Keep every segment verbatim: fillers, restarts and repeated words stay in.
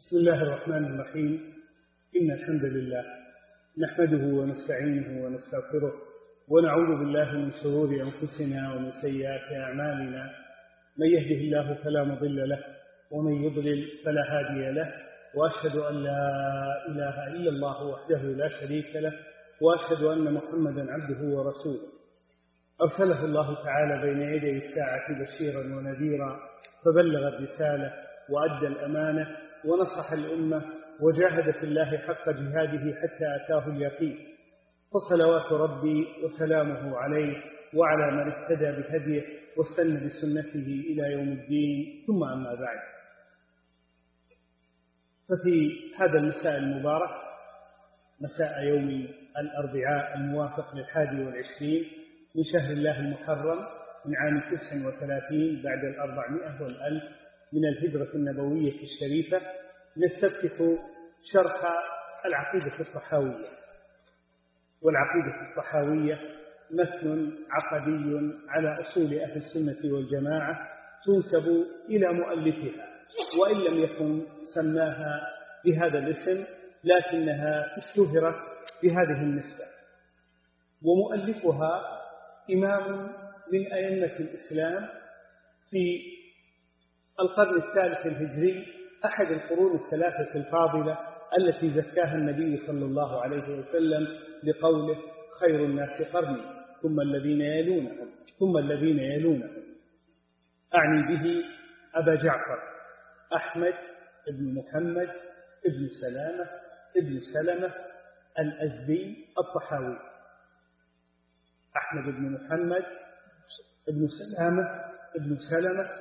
بسم الله الرحمن الرحيم. إن الحمد لله نحمده ونستعينه ونستغفره ونعوذ بالله من شرور أنفسنا ومن سيئات أعمالنا. من يهده الله فلا مضل له ومن يضلل فلا هادي له، وأشهد أن لا إله إلا الله وحده لا شريك له، وأشهد أن محمدا عبده ورسوله. أرسله الله تعالى بين يدي الساعة بشيرا ونذيرا، فبلغ الرسالة وأدى الأمانة ونصح الأمة وجاهد في الله حق جهاده حتى أتاه اليقين. فصلوات ربي وسلامه عليه وعلى من اهتدى بهديه واستنى بسنته إلى يوم الدين، ثم أما بعد. ففي هذا المساء المبارك، مساء يوم الأربعاء الموافق للحادي والعشرين من شهر الله المحرم من عام تسع وثلاثين بعد الأربعمائة والألف من الهجرة النبوية الشريفة، نستفتح شرح العقيدة الطحاوية. والعقيدة الطحاوية متن عقدي على أصول أهل السنة والجماعة تنسب إلى مؤلفها، وإن لم يكن سماها بهذا الاسم لكنها اشتهرت بهذه النسبة. ومؤلفها إمام من أئمة الإسلام في القرن الثالث الهجري، أحد القرون الثلاثة الفاضلة التي زكاها النبي صلى الله عليه وسلم بقوله: خير الناس قرني ثم الذين يلونهم ثم الذين يلونهم. أعني به أبا جعفر أحمد بن محمد بن سلامة بن سلمة الأزدي الطحاوي. أحمد بن محمد بن سلامة بن سلمة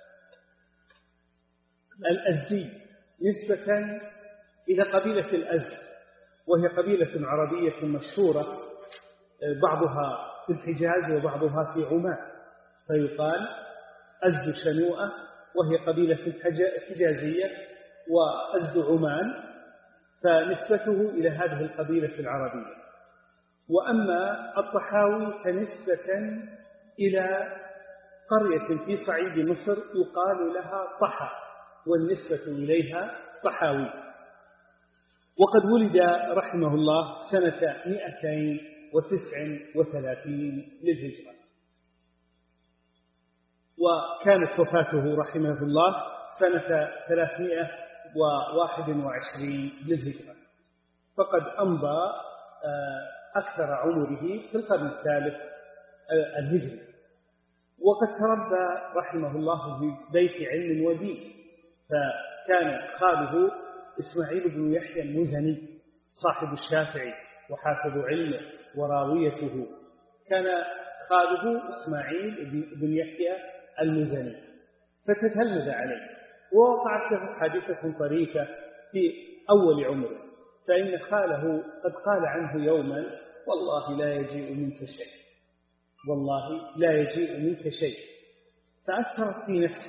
الأزدي نسبة إلى قبيلة الأزد، وهي قبيلة عربية مشهورة، بعضها في الحجاز وبعضها في عمان، فيقال أزد شنوءة وهي قبيلة حجازية، وأزد عمان فنسبته إلى هذه القبيلة العربية. وأما الطحاوي فنسبة إلى قرية في صعيد مصر يقال لها طحا، والنسبة إليها طحاوي. وقد ولد رحمه الله سنة مئتين وتسع وثلاثين للهجرة، وكانت وفاته رحمه الله سنة ثلاثمائة وواحد وعشرين للهجرة، فقد أمضى أكثر عمره في القرن الثالث الهجري. وقد تربى رحمه الله في بيت علم ودين، فكان خاله إسماعيل بن يحيى المزني صاحب الشافعي وحافظ علمه وراويته، كان خاله إسماعيل بن يحيى المزني، فتتلمذ عليه. ووقعت له حادثة طريفة في أول عمره، فإن خاله قد قال عنه يوما: والله لا يجيء منك شيء، والله لا يجيء منك شيء. فأثرت في نفسه،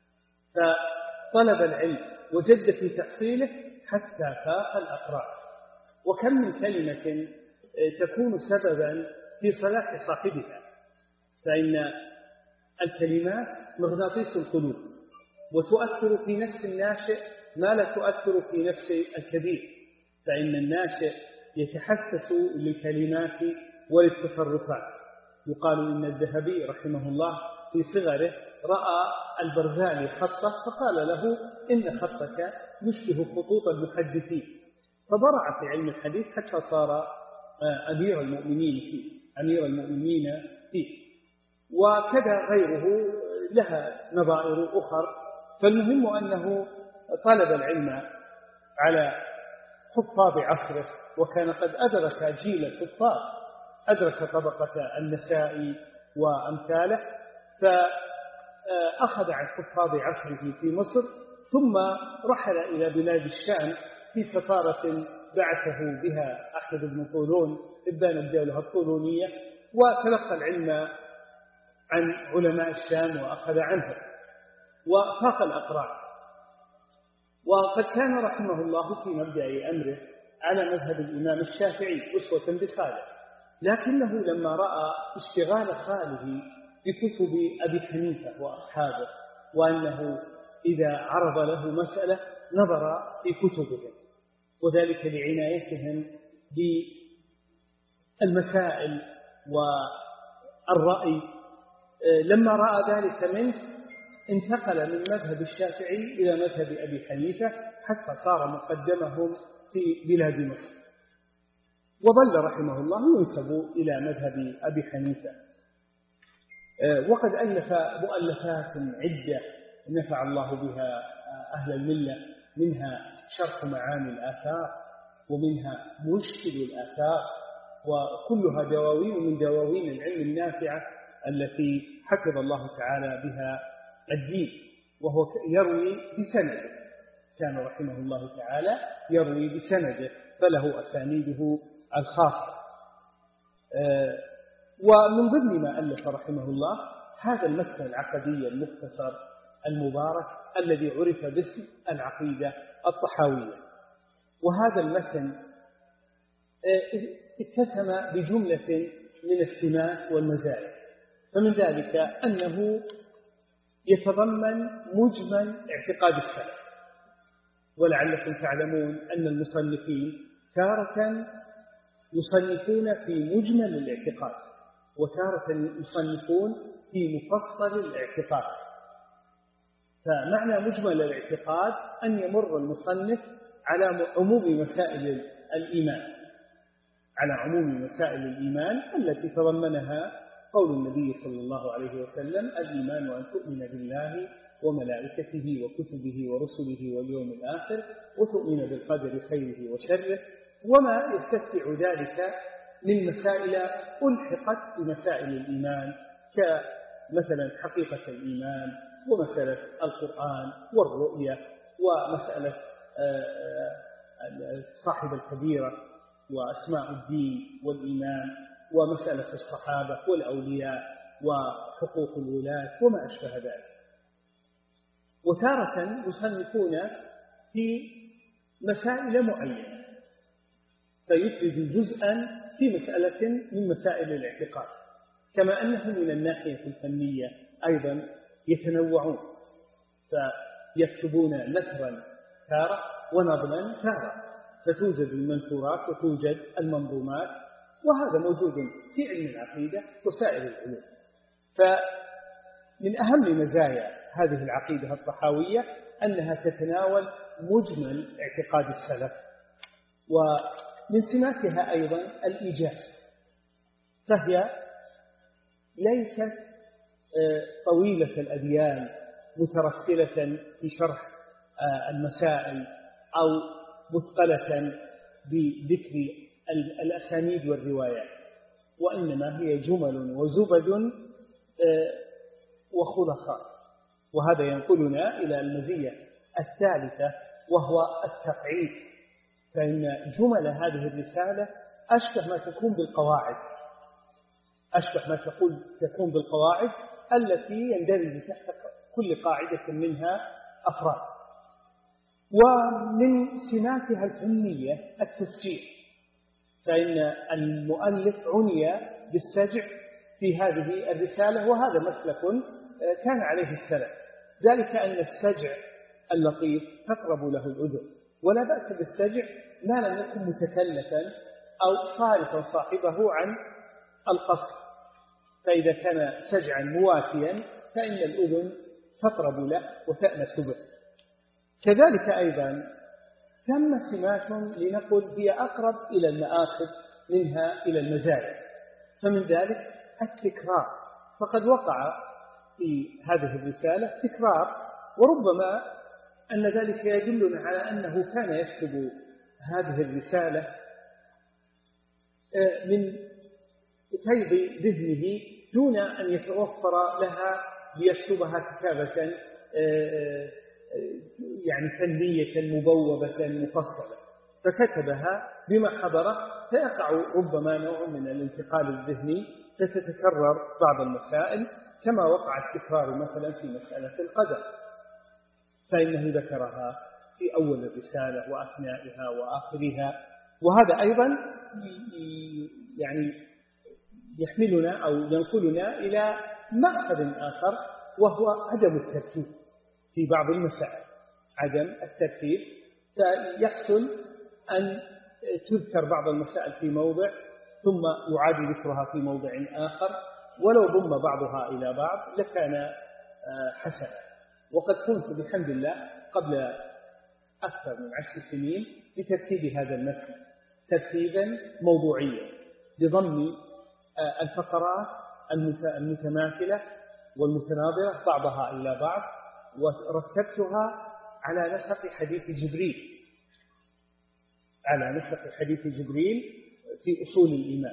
فطلب العلم وجد في تحصيله حتى فاق الأقران. وكم من كلمة تكون سببا في صلاح صاحبها، فإن الكلمات مغناطيس القلوب، وتؤثر في نفس الناشئ ما لا تؤثر في نفس الكبير، فإن الناشئ يتحسس للكلمات وللتصرفات. يقال إن الذهبي رحمه الله في صغره رأى البرزالي خطه فقال له: إن خطك يشبه خطوط المحدثين، فبرع في علم الحديث حتى صار أمير المؤمنين فيه أمير المؤمنين فيه وكذا غيره لها نظائر أخر. فالمهم أنه طلب العلم على حفاظ عصره، وكان قد أدرك جيل الحفاظ، أدرك طبقة النسائي وأمثاله، فأخذ عن حفاظ عصره في مصر، ثم رحل إلى بلاد الشام في سفارة بعثه بها أحمد بن طولون إبان الدولة الطولونية، وتلقى العلم عن علماء الشام وأخذ عنه وفاق الأقران. وقد كان رحمه الله في مبدأ أمره على مذهب الإمام الشافعي أسوة بخاله، لكنه لما رأى اشتغال خاله بكتب أبي حنيفة وأصحابه، وأنه إذا عرض له مسألة نظر في كتبهم، وذلك لعنايتهم بالمسائل والرأي. لما رأى ذلك منه انتقل من مذهب الشافعي إلى مذهب أبي حنيفة حتى صار مقدمهم في بلاد مصر، وظل رحمه الله ينسب إلى مذهب أبي حنيفة. وقد ألف مؤلفات عدة نفع الله بها أهل الملة، منها شرح معاني الآثار، ومنها مشكل الآثار، وكلها دواوين من دواوين العلم النافعة التي حفظ الله تعالى بها الدين. وهو يروي بسنده، كان رحمه الله تعالى يروي بسنده، فله أسانيده الخاصة. ومن ضمن ما ألف رحمه الله هذا المتن العقدي المختصر المبارك الذي عرف باسم العقيدة الطحاوية. وهذا المتن اتسم بجملة من السمات والمزايا، فمن ذلك أنه يتضمن مجمل اعتقاد السلف. ولعلكم تعلمون أن المصنفين تارة يصنفون في مجمل الاعتقاد، وتارة يصنفون في مفصل الاعتقاد. فمعنى مجمل الاعتقاد أن يمر المصنف على عموم مسائل الإيمان، على عموم مسائل الإيمان التي تضمنها قول النبي صلى الله عليه وسلم: الإيمان أن تؤمن بالله وملائكته وكتبه ورسله واليوم الآخر، وتؤمن بالقدر خيره وشره، وما يتسع ذلك من مسائل ألحقت بمسائل الإيمان، كمثلا حقيقة الإيمان، ومسألة القرآن والرؤية، ومسألة صاحب الكبيرة وأسماء الدين والإيمان، ومسألة الصحابة والأولياء وحقوق الولاة وما أشبه ذلك. وتارة يصنفون في مسائل معينة فيفرد جزءا في مسألة من مسائل الاعتقاد، كما أنهم من الناحية الفنية أيضا يتنوعون، فيكتبون نثرا تارة ونظما تارة، فتوجد المنثورات وتوجد المنظومات، وهذا موجود في علم العقيدة وسائر العلوم. فمن أهم مزايا هذه العقيدة الطحاوية أنها تتناول مجمل اعتقاد السلف. ومن سماتها أيضا الإيجاز، فهي ليست طويلة الأديان مترسلة في شرح المسائل أو مثقلة بذكر الأسانيد والروايات، وإنما هي جمل وزبد وخلاصات. وهذا ينقلنا إلى المزية الثالثة وهو التقعيد، فإن جمل هذه الرسالة أشبه ما تكون بالقواعد، أشبه ما تقول تكون بالقواعد التي يندرج تحت كل قاعدة منها أفراد. ومن سماتها الفنية التسجيل، فإن المؤلف عني بالسجع في هذه الرسالة، وهذا مسلك كان عليه السلف، ذلك أن السجع اللطيف تقرب له الأذن، ولا بأس بالسجع ما لم يكن متكلفا أو صارفا صاحبه عن القصد، فإذا كان سجعا موافيا فإن الأذن تطرب له وتأنس به. كذلك أيضا ثم سمات لنقل هي أقرب إلى المآخذ منها إلى المزايا، فمن ذلك التكرار، فقد وقع في هذه الرسالة تكرار، وربما أن ذلك يدلنا على أنه كان يكتب هذه الرسالة من فيض ذهنه دون أن يتوفر لها ليكتبها كتابة يعني فنية مبوبة مفصلة، فكتبها بما حضره، فيقع ربما نوع من الانتقال الذهني، فتتكرر بعض المسائل كما وقع التكرار مثلا في مسألة القدر، فإنه ذكرها في أول الرسالة وأثنائها وآخرها. وهذا أيضا يعني يحملنا أو ينقلنا إلى مأخذ آخر، وهو عدم الترتيب في بعض المسائل عدم الترتيب، فيحصل أن تذكر بعض المسائل في موضع ثم يعاد ذكرها في موضع آخر، ولو ضم بعضها إلى بعض لكان حسنا. وقد قمت بحمد الله قبل أكثر من عشر سنين بترتيب هذا المتن ترتيبا موضوعيا بضم الفقرات المتماثلة والمتناظرة بعضها إلى بعض، ورتبتها على نسق حديث جبريل على نسق حديث جبريل في أصول الإيمان،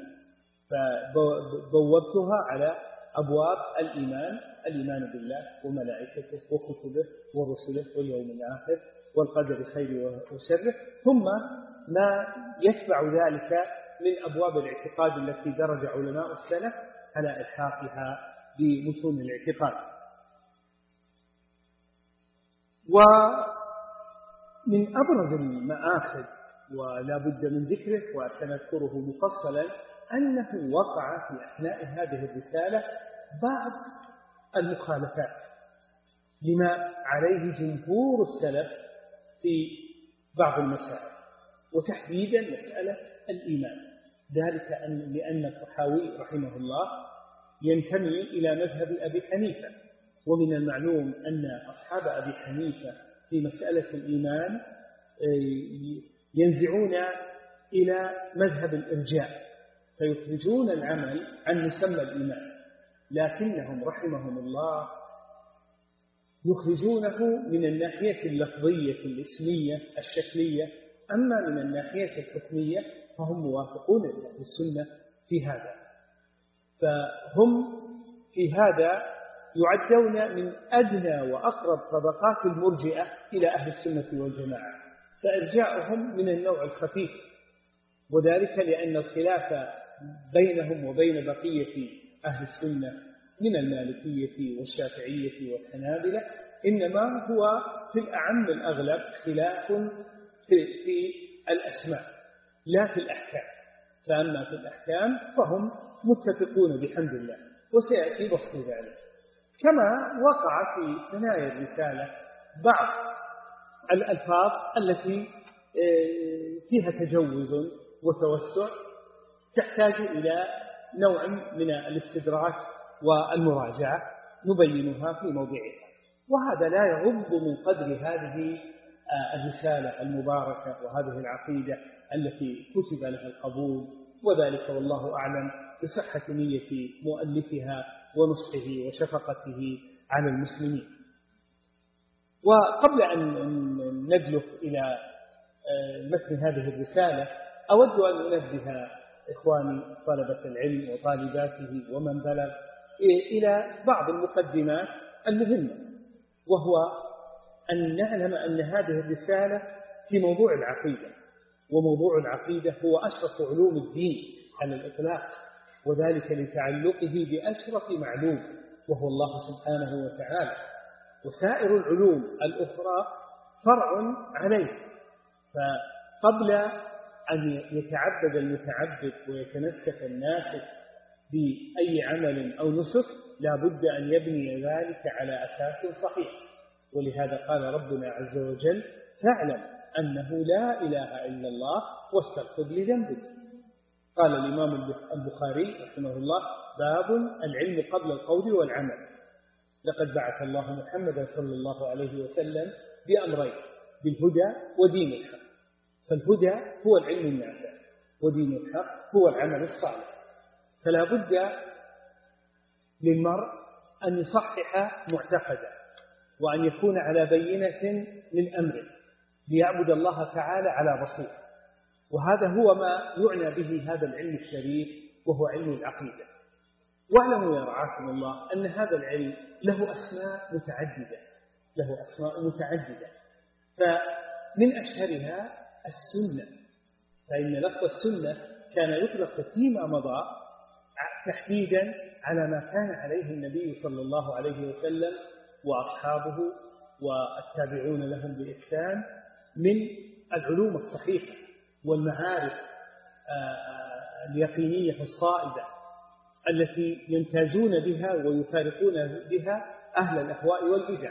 فبوبتها على أبواب الإيمان: الإيمان بالله وملائكته وكتبه ورسله واليوم الآخر والقدر خيره وشره، ثم ما يتبع ذلك من أبواب الاعتقاد التي درج علماء السلف على إلحاقها بمتون الاعتقاد. ومن أبرز المآخذ ولا بد من ذكره وسنذكره مفصلا أنه وقع في أثناء هذه الرسالة بعض المخالفات لما عليه جمهور السلف في بعض المسائل، وتحديدا مسألة الإيمان، ذلك أن لأن الطحاوي رحمه الله ينتمي إلى مذهب أبي حنيفة، ومن المعلوم أن أصحاب أبي حنيفة في مسألة الإيمان ينزعون إلى مذهب الإرجاء فيخرجون العمل عن مسمى الإيمان، لكنهم رحمهم الله يخرجونه من الناحية اللفظية الاسمية الشكلية، أما من الناحية الحكمية فهم موافقون لأهل السنة في هذا. فهم في هذا يعدون من أدنى وأقرب طبقات المرجئة إلى أهل السنة والجماعة، فإرجاؤهم من النوع الخفيف، وذلك لأن الخلاف بينهم وبين بقية أهل السنة من المالكية والشافعية والحنابلة إنما هو في الأعم الأغلب خلاف في الأسماء لا في الأحكام، فأما في الأحكام فهم متفقون بحمد الله، وسيأتي بسط ذلك. كما وقع في ثنايا الرسالة بعض الألفاظ التي فيها تجوز وتوسع تحتاج إلى نوع من الاستدراك والمراجعة نبينها في موضعها، وهذا لا يغض من قدر هذه الرسالة المباركة وهذه العقيدة التي كتب لها القبول، وذلك والله أعلم بصحة نية مؤلفها ونصحه وشفقته على المسلمين. وقبل أن ندلف إلى متن هذه الرسالة أود أن أنبه إخواني طلبة العلم وطالباته ومن بلغ إلى بعض المقدمات المهمة، وهو أن نعلم أن هذه الرسالة في موضوع العقيدة، وموضوع العقيدة هو أشرف علوم الدين على الإطلاق، وذلك لتعلقه بأشرف معلوم وهو الله سبحانه وتعالى، وسائر العلوم الأخرى فرع عليه. فقبل أن يتعبد المتعبد ويتنسك الناسك بأي عمل أو نسك لا بد أن يبني ذلك على أساس صحيح، ولهذا قال ربنا عز وجل: فاعلم أنه لا إله إلا الله واستغفر لذنبك. قال الإمام البخاري رحمه الله: باب العلم قبل القول والعمل. لقد بعث الله محمدا صلى الله عليه وسلم بأمرين: بالهدى ودين الحق. فالهدى هو العلم النافع، ودين الحق هو العمل الصالح. فلا بد للمرء أن يصحح معتقده، وأن يكون على بينة من أمره، ليعبد الله تعالى على بصيرة. وهذا هو ما يعنى به هذا العلم الشريف، وهو علم العقيدة. واعلموا يا رعاكم الله أن هذا العلم له أسماء متعددة له أسماء متعددة فمن أشهرها السنة، فإن لفظ السنة كان يطلق فيما مضى تحديدا على ما كان عليه النبي صلى الله عليه وسلم وأصحابه والتابعون لهم بإحسان من العلوم الصحيحة والمعارف اليقينية الصائبة التي يمتازون بها ويفارقون بها أهل الأهواء والبدع.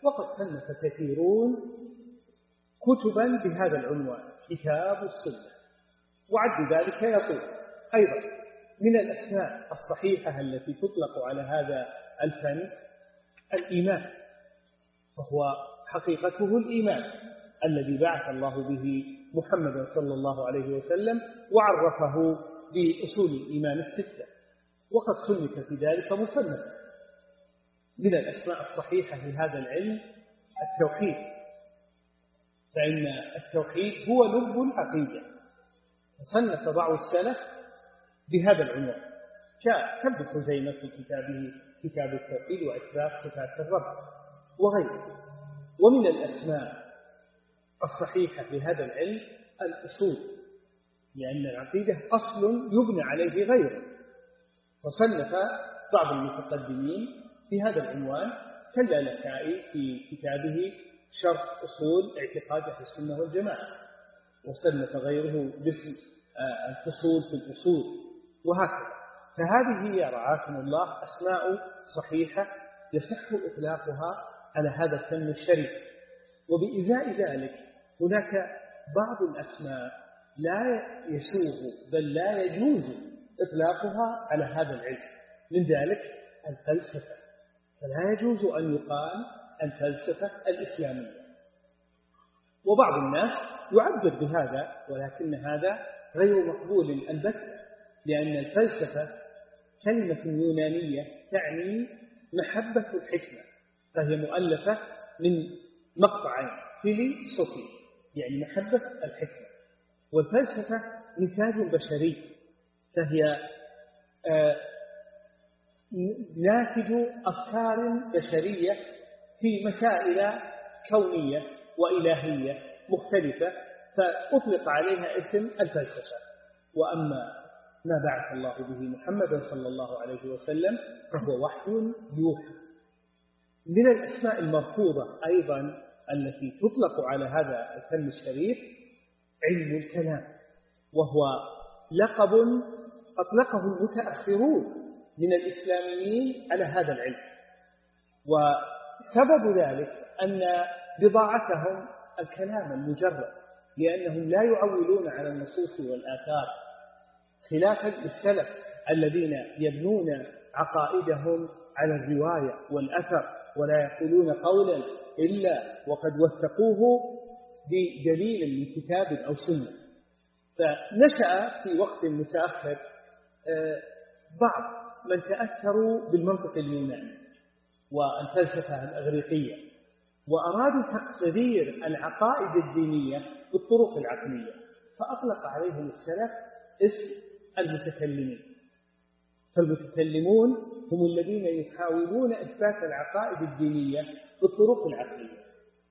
وقد صنف كثيرون كتبا بهذا العنوان كتاب السنة، وعد ذلك يطول. أيضا من الأسماء الصحيحة التي تطلق على هذا الفن الإيمان، وهو حقيقته الإيمان الذي بعث الله به محمد صلى الله عليه وسلم وعرفه بأصول الإيمان الستة، وقد صنف في ذلك مصنف. من الأسماء الصحيحة لهذا العلم التوحيد، فإن التوحيد هو لب العقيدة، صنف بعض السلف بهذا العنوان كابن خزيمة في كتابه كتاب التوحيد وإثبات صفات الرب وغيره. ومن الأسماء الصحيحة لهذا العلم الأصول، لأن العقيدة أصل يبنى عليه غيره، وصنف بعض المتقدمين في هذا العنوان كاللالكائي في كتابه شرح أصول اعتقاد أهل السنة والجماعة، وصنف غيره باسم الفصول في الأصول، وهكذا. فهذه هي رعاكم الله أسماء صحيحة يصح إطلاقها على هذا الفن الشريف. وبإزاء ذلك هناك بعض الأسماء لا يسوغ بل لا يجوز إطلاقها على هذا العلم، من ذلك الفلسفة، فلا يجوز أن يقال الفلسفة الإسلامية. وبعض الناس يعبر بهذا، ولكن هذا غير مقبول البتة، لأن الفلسفة كلمة يونانية تعني محبة الحكمة، فهي مؤلفة من مقطعين فيلي صوفي، يعني محبة الحكمة. والفلسفة نتاج بشري، فهي آه ناتج أفكار بشرية في مسائل كونية وإلهية مختلفة، فأطلق عليها اسم الفلسفة. وأما ما بعث الله به محمد صلى الله عليه وسلم فهو وحي يوحى. من الأسماء المرفوضة أيضا التي تطلق على هذا الفن الشريف علم الكلام، وهو لقب أطلقه المتأخرون من الإسلاميين على هذا العلم، وسبب ذلك أن بضاعتهم الكلام المجرد، لأنهم لا يعولون على النصوص والآثار، خلافا للسلف الذين يبنون عقائدهم على الرواية والأثر، ولا يقولون قولا إلا وقد وثقوه بدليل من كتاب أو سنة. فنشأ في وقت متأخر بعض من تأثروا بالمنطق اليوناني والفلسفة الأغريقية، وأرادوا تقرير العقائد الدينية بالطرق العقلية، فأطلق عليهم السلف اسم المتكلمين. فالمتكلمون هم الذين يحاولون إثبات العقائد الدينية بالطرق العقلية،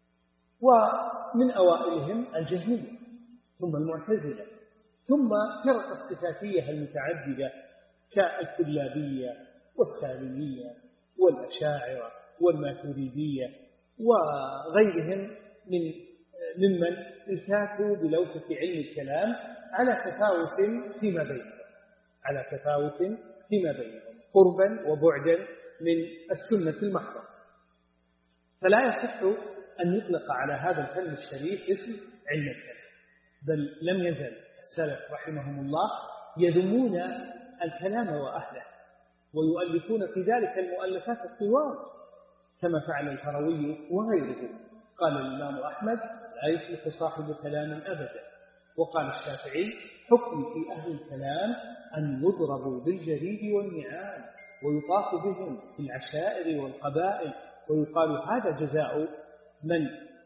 ومن أوائلهم الجهمية، ثم المعتزلة، ثم فرق الصفاتية المتعددة كالكلابية والسالمية والأشاعرة والماتريدية وغيرهم من ممن التاتوا بلوثة علم الكلام على تفاوت فيما بينهم على تفاوت فيما بينهم قربا وبعدا من السنة المحضة. فلا يصح أن يطلق على هذا الفن الشريف اسم علم الكلام، بل لم يزل السلف رحمهم الله يذمون الكلام وأهله، ويؤلفون في ذلك المؤلفات الطوال كما فعل الهروي وغيره. قال الإمام أحمد: لا يصلح صاحب كلام أبدا. وقال الشافعي: حكم في أهل الكلام أن يضربوا بالجريد والنعال ويطاف بهم في العشائر والقبائل، ويقال هذا جزاء من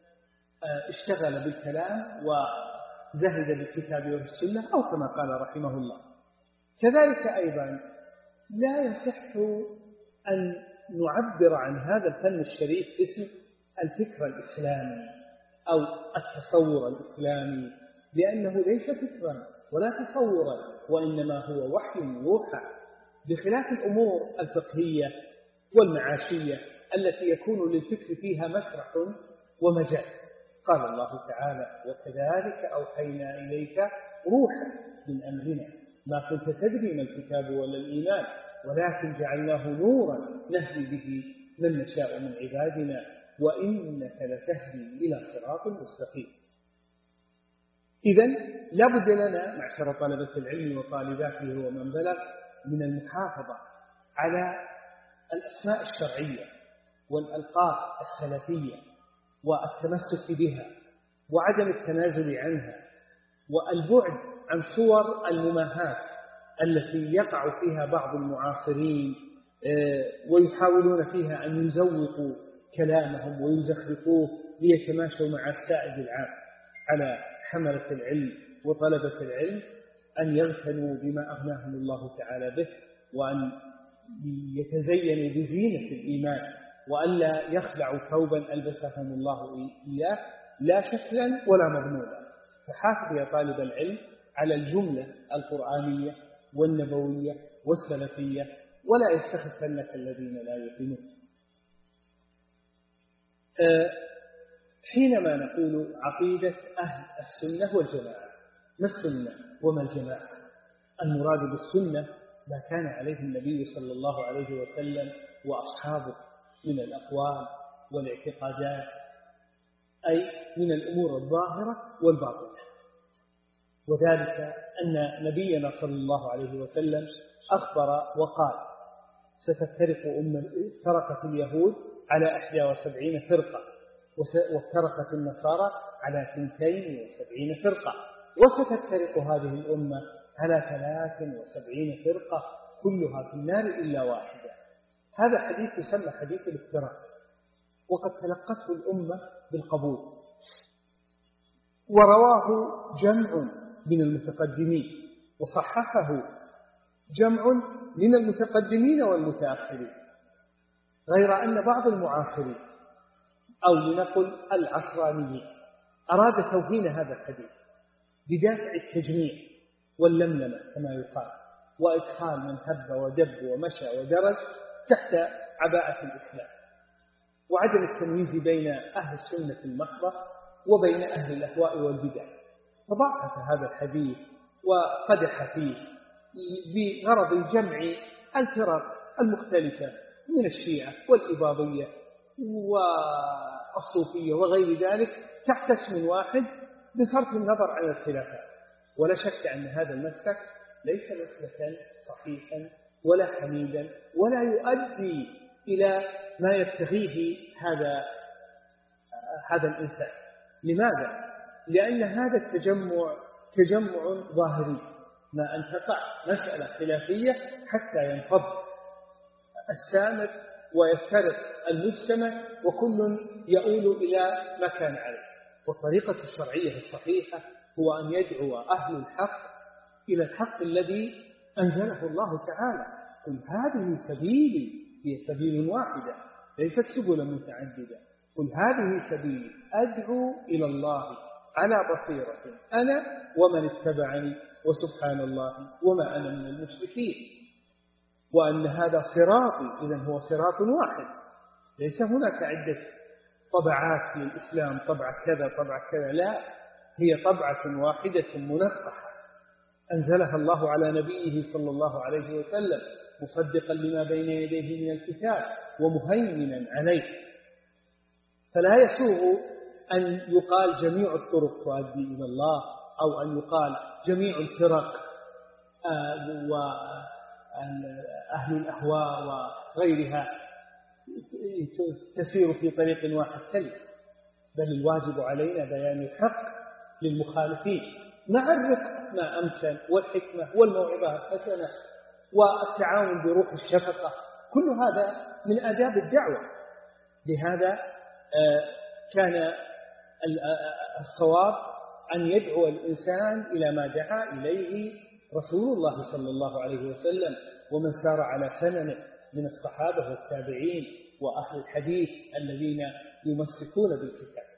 اشتغل بالكلام وزهد بالكتاب والسنة، أو كما قال رحمه الله. كذلك أيضا لا يصح أن نعبر عن هذا الفن الشريف اسم الفكر الإسلامي أو التصور الإسلامي، لأنه ليس فكرا ولا تصورا، وإنما هو وحي يوحى، بخلاف الأمور الفقهية والمعاشية التي يكون للفكر فيها مسرح ومجال. قال الله تعالى: وكذلك أوحينا إليك روحا من أمرنا ما كنت تدري ما الكتاب ولا الإيمان ولكن جعلناه نورا نهدي به من نشاء من عبادنا وإنك لتهدي إلى صراط مستقيم. إذن لابد لنا معشر طلبة العلم وطالباته ومن بلغ من المحافظة على الأسماء الشرعية والألقاب السلفية والتمسك بها وعدم التنازل عنها، والبعد عن صور المماهاة التي يقع فيها بعض المعاصرين ويحاولون فيها أن يزوقوا كلامهم ويزخرفوه ليتماشوا مع السائد العام. على حملة العلم وطلبة العلم أن يغتنوا بما أغناهم الله تعالى به، وأن يتزينوا بزينة الإيمان، وألا يخلعوا ثوبا ألبسهم الله إياه لا شكلا ولا مضمونا. فحافظ يا طالب العلم على الجملة القرآنية والنبوية والسلفية، ولا يستخفنك الذين لا يؤمنون. حينما نقول عقيدة أهل السنة والجماعة، ما السنة وما الجماعة؟ المراد بالسنة ما كان عليه النبي صلى الله عليه وسلم وأصحابه من الأقوال والاعتقادات، أي من الأمور الظاهرة والباطنة. وذلك أن نبينا صلى الله عليه وسلم أخبر وقال: ستفترق أمة افترقت اليهود على إحدى وسبعين فرقة، وافترقت النصارى على اثنتين وسبعين فرقة، وستفترق هذه الأمة على ثلاث وسبعين فرقة كلها في النار إلا واحدة. هذا حديث يسمى حديث الافتراق، وقد تلقته الأمة بالقبول، ورواه جمع من المتقدمين، وصححه جمع من المتقدمين والمتأخرين، غير أن بعض المعاصرين أو لنقل العصرانيين أراد توهين هذا الحديث بدافع التجميع واللملمة كما يقال، وإدخال من هب ودب ومشى ودرج تحت عباءة الإسلام، وعدم التمييز بين أهل السنة المحضة وبين أهل الأهواء والبدع. فضعف هذا الحديث وقدح فيه بغرض الجمع الفرق المختلفة من الشيعة والإباضية والصوفية وغير ذلك تحت اسم واحد بصرف النظر عن الخلافات. ولا شك أن هذا المسلك ليس مسلكا صحيحا ولا حميدا، ولا يؤدي إلى ما يبتغيه هذا هذا الإنسان. لماذا؟ لأن هذا التجمع تجمع ظاهري، ما أن تقع مسألة خلافية حتى ينفض السامر ويفترق المجتمع وكل يؤول إلى ما كان عليه. والطريقة الشرعية الصحيحة هو أن يدعو أهل الحق إلى الحق الذي أنزله الله تعالى. قل هذه سبيلي، هي سبيل واحدة ليست سبلا متعددة. قل هذه سبيلي أدعو إلى الله على بصيرة أنا ومن اتبعني وسبحان الله وما أنا من المشركين. وأن هذا صراطي، إذن هو صراط واحد، ليس هناك عدة طبعات للإسلام، طبعة كذا طبعة كذا، لا، هي طبعة واحدة منقحة أنزلها الله على نبيه صلى الله عليه وسلم مصدقا لما بين يديه من الكتاب ومهيمنا عليه. فلا يسوغ أن يقال جميع الطرق تؤدي إلى الله، أو أن يقال جميع الفرق وأهل الأهواء وغيرها تسير في طريق واحد كلا، بل الواجب علينا بيان الحق للمخالفين مع الرفق ما أمكن والحكمة والموعظة الحسنة والتعاون بروح الشفقة. كل هذا من آداب الدعوة. لهذا كان الصواب أن يدعو الإنسان إلى ما دعا إليه رسول الله صلى الله عليه وسلم ومن سار على سننه من الصحابة والتابعين وأهل الحديث الذين يمسكون بالكتاب.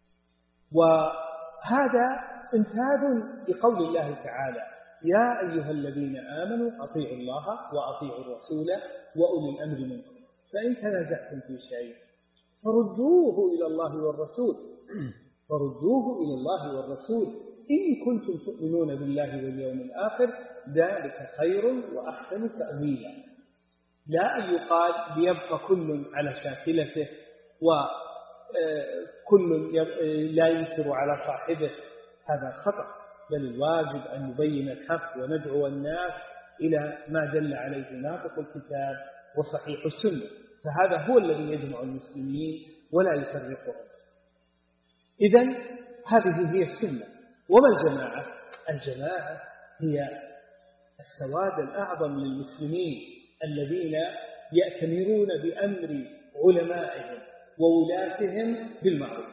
وهذا انفاذ لقول الله تعالى: يا أيها الذين آمنوا أطيعوا الله وأطيعوا الرسول وأولي الأمر منكم فإن تنازعتم في شيء فردوه إلى الله والرسول فردوه إلى الله والرسول إن كنتم تؤمنون بالله واليوم الآخر ذلك خير وأحسن تأويلا. لا أن يقال ليبقى كل على شاكلته وكل لا ينكر على صاحبه، هذا خطأ، بل الواجب أن نبين الحق وندعو الناس إلى ما دل عليه ناطق الكتاب وصحيح السنة، فهذا هو الذي يجمع المسلمين ولا يفرقهم. إذن هذه هي السنة. وما الجماعة؟ الجماعة هي السواد الأعظم للمسلمين الذين يأتمرون بأمر علمائهم وولاتهم بالمعروف.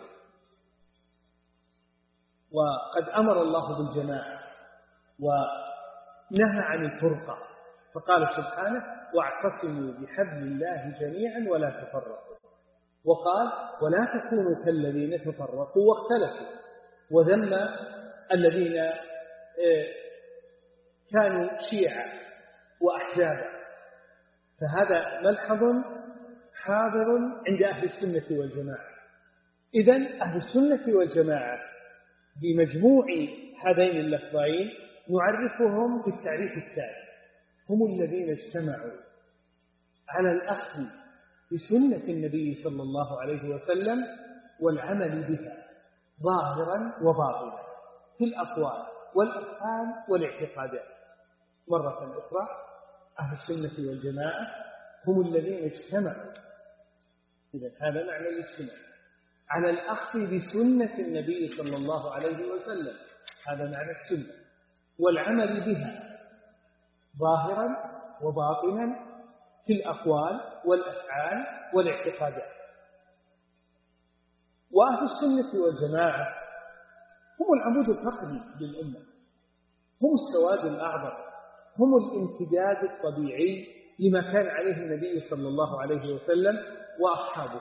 وقد أمر الله بالجماعة ونهى عن الفرقة، فقال سبحانه: واعتصموا بحبل الله جميعا ولا تفرقوا. وقال: ولا تكونوا كالذين تفرقوا واختلفوا، وذم الذين كانوا شيعا وأحزابا. فهذا ملحظ حاضر عند أهل السنة والجماعة. إذن أهل السنة والجماعة بمجموع هذين اللفظين نعرفهم بالتعريف التالي: هم الذين اجتمعوا على الأخذ بسنة النبي صلى الله عليه وسلم والعمل بها ظاهرا وباطنا في الأقوال والأفعال والاعتقادات. مرة أخرى، أهل السنة والجماعة هم الذين اجتمعوا، إذن هذا معنى الاجتماع، على الأخذ بسنة النبي صلى الله عليه وسلم، هذا معنى السنة، والعمل بها ظاهرا وباطنا في الأقوال والأفعال والاعتقادات. وأهل السنة والجماعة هم العمود الفقري للأمة، هم السواد الأعظم، هم الامتداد الطبيعي لما كان عليه النبي صلى الله عليه وسلم وأصحابه.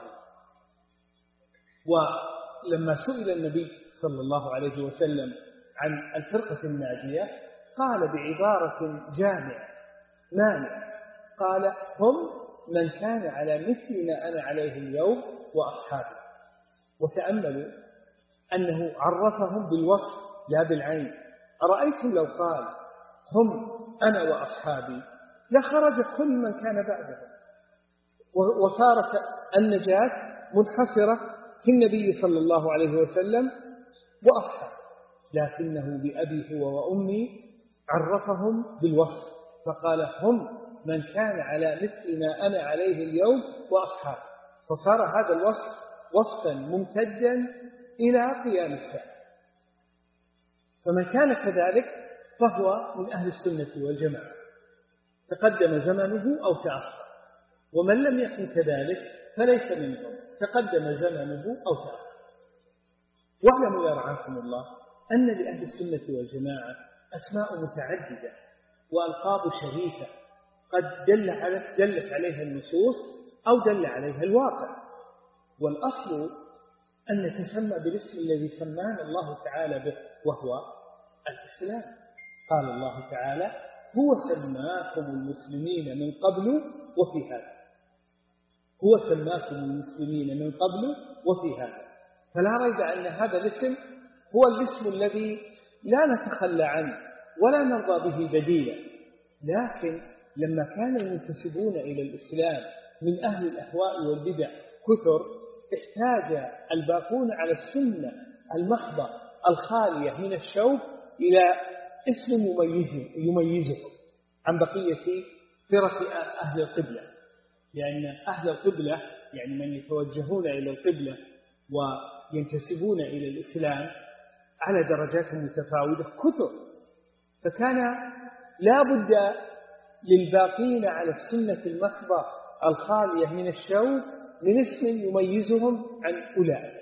ولما سئل النبي صلى الله عليه وسلم عن الفرقة الناجية قال بعبارة جامعة مانعة، قال: هم من كان على مثل ما أنا عليه اليوم وأصحابي. وتأملوا أنه عرفهم بالوصف لا بالعين. أرأيتم لو قال: هم أنا وأصحابي، لخرج كل من كان بعدهم، وصارت النجاة منحصرة في النبي صلى الله عليه وسلم وأصحابه. لكنه بأبي هو وأمي عرفهم بالوصف، فقال: هم من كان على مثل ما أنا عليه اليوم وأصحابه، فصار هذا الوصف وصفا ممتدا إلى قيام الساعة. فمن كان كذلك فهو من أهل السنة والجماعة، تقدم زمنه أو تأخر. ومن لم يكن كذلك فليس منهم، تقدم زمنه أو تأخر. واعلموا يا رعاكم الله أن لأهل السنة والجماعة أسماء متعددة وألقاب شريفة قد دل على دلت عليها النصوص أو دل عليها الواقع. والأصل أن نتسمى بالاسم الذي سمانا الله تعالى به، وهو الإسلام. قال الله تعالى: هو سماكم المسلمين من قبل وفي هذا. هو سماكم المسلمين من قبل وفي هذا. فلا ريب أن هذا الاسم هو الاسم الذي لا نتخلى عنه ولا نرضى به بديلا. لكن لما كان المنتسبون إلى الإسلام من أهل الأهواء والبدع كثر، احتاج الباقون على السنة المحضة الخالية من الشوب إلى اسم يميزهم عن بقية فرق أهل القبلة. لأن أهل القبلة يعني من يتوجهون إلى القبلة وينتسبون إلى الإسلام على درجات متفاوتة كثر، فكان لا بد للباقين على السنة المحضة الخالية من الشوب من اسم يميزهم عن أولئك.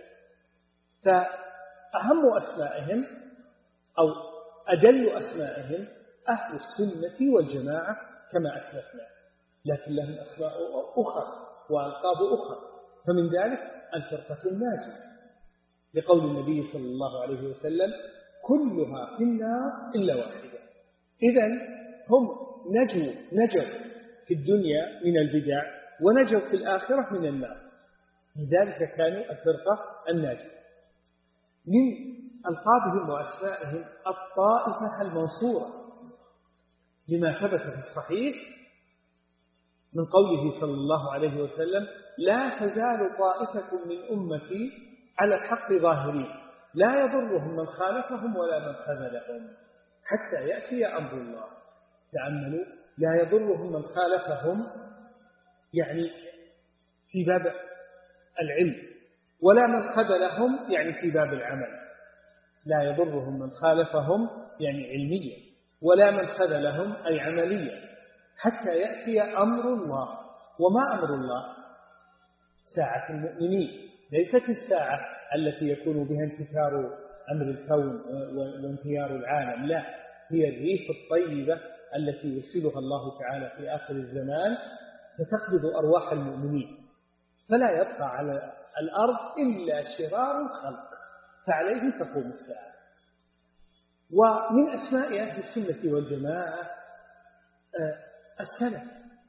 فأهم أسمائهم أو أدل أسمائهم أهل السنة والجماعة كما أسلفنا، لكن لهم أسماء أخرى وألقاب أخرى. فمن ذلك الفرقة الناجية، لقول النبي صلى الله عليه وسلم: كلها في النار إلا واحدة. إذن هم نجوا نجوا في الدنيا من البدع ونجوا في الآخرة من النار، لذلك كانوا الفرقة الناجية. من ألقابهم وأسمائهم الطائفة المنصورة، لما ثبت في الصحيح من قوله صلى الله عليه وسلم: لا تزال طائفة من أمتي على الحق ظاهرين لا يضرهم من خالفهم ولا من خذلهم حتى يأتي أمر الله. تأملوا، لا يضرهم من خالفهم يعني في باب العلم، ولا من خذلهم يعني في باب العمل. لا يضرهم من خالفهم يعني علميا، ولا من خذلهم أي عمليا، حتى يأتي أمر الله. وما أمر الله؟ ساعة المؤمنين، ليست الساعة التي يكون بها انتشار أمر الكون وانتيار العالم، لا، هي الريح الطيبة التي يرسلها الله تعالى في آخر الزمان فتقبض أرواح المؤمنين، فلا يبقى على الأرض إلا شرار الخلق، فعليه تقوم الساعة. ومن أسماء أهل السنة والجماعة السلف،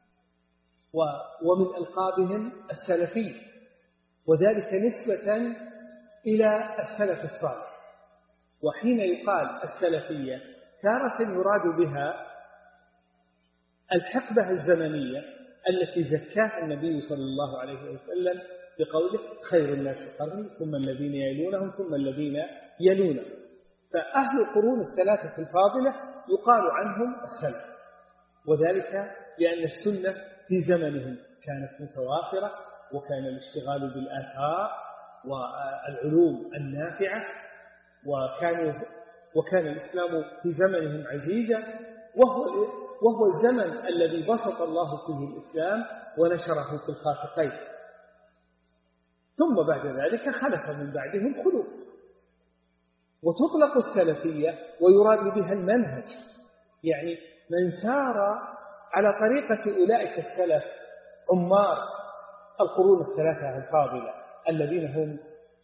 ومن ألقابهم السلفي، وذلك نسبة إلى السلف الصالح. وحين يقال السلفية تارة يراد بها الحقبة الزمنية التي زكاها النبي صلى الله عليه وسلم بقوله: خير الناس قرني ثم الذين يلونهم ثم الذين يلونهم. فأهل القرون الثلاثة الفاضلة يقال عنهم السلف، وذلك لأن السنة في زمنهم كانت متوافرة، وكان الاشتغال بالآثار والعلوم النافعة، وكانوا وكان الإسلام في زمنهم عزيزا، وهو وهو الزمن الذي بسط الله فيه الإسلام ونشره في الخافقين. ثم بعد ذلك خلف من بعدهم خلوف. وتطلق السلفية ويراد بها المنهج، يعني من سار على طريقة أولئك السلف عمار القرون الثلاثة الفاضلة الذين هم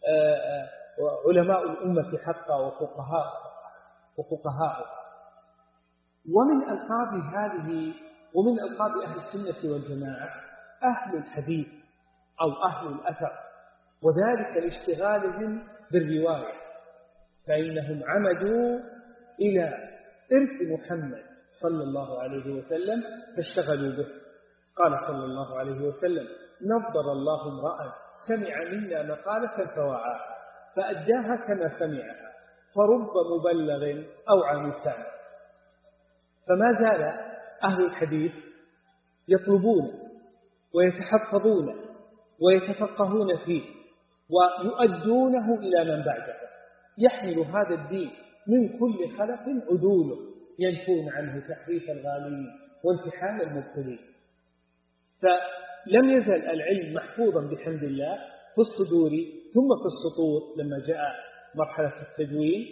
علماء الأمة حقا وفقهاء وفقهاء. ومن ألقاب هذه ومن ألقاب أهل السنة والجماعة أهل الحديث أو أهل الأثر، وذلك لاشتغالهم بالرواية، فإنهم عمدوا إلى إرث محمد صلى الله عليه وسلم فاشتغلوا به. قال صلى الله عليه وسلم: نضر الله امرأ سمع منا مقالة فوعاها فأداها كما سمعها، فرب مبلغ أوعى من سامع. فما زال أهل الحديث يطلبون ويتحفظون ويتفقهون فيه ويؤدونه إلى من بعده، يحمل هذا الدين من كل خلف عدوله، ينفون عنه تحريف الغالين وانتحال المبطلين. فلم يزل العلم محفوظا بحمد الله في الصدور ثم في السطور لما جاء مرحلة التدوين،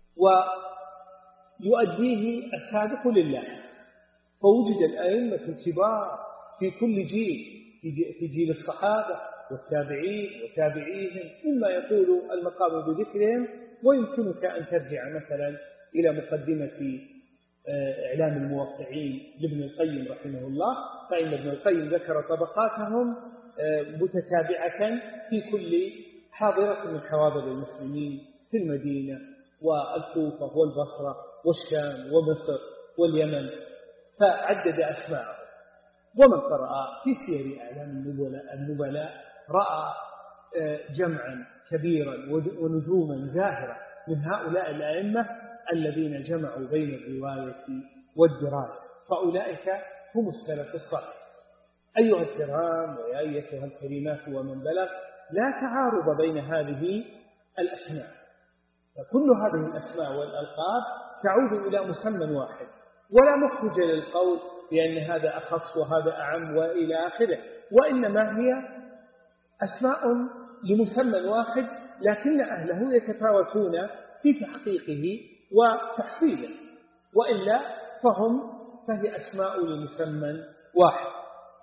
ويؤديه السابق لله. فوجد الأئمة الكبار في كل جيل، في جيل الصحابة والتابعين وتابعيهم، مما يطول المقام بذكرهم. ويمكنك أن ترجع مثلا إلى مقدمة إعلام الموقعين لابن القيم رحمه الله، فإن ابن القيم ذكر طبقاتهم متتابعة في كل حاضرة من حواضر المسلمين في المدينة والكوفة والبصرة والشام ومصر واليمن، فعدد أسماءهم. ومن قرأ في سير أعلام النبلاء رأى جمعا كبيرا ونجوما زاهرة من هؤلاء الأئمة الذين جمعوا بين الرواية والدراية، فأولئك هم السلف الصالح. أيها الكرام ويا أيتها الكريمات ومن بلغ، لا تعارض بين هذه الأسماء، فكل هذه الأسماء والألقاب تعود إلى مسمى واحد، ولا مخرج للقول بأن هذا أخص وهذا أعم وإلى آخره، وإنما هي أسماء لمسمى واحد، لكن أهله يتفاوتون في تحقيقه وتحصيله، وإلا فهم فهي أسماء لمسمى واحد.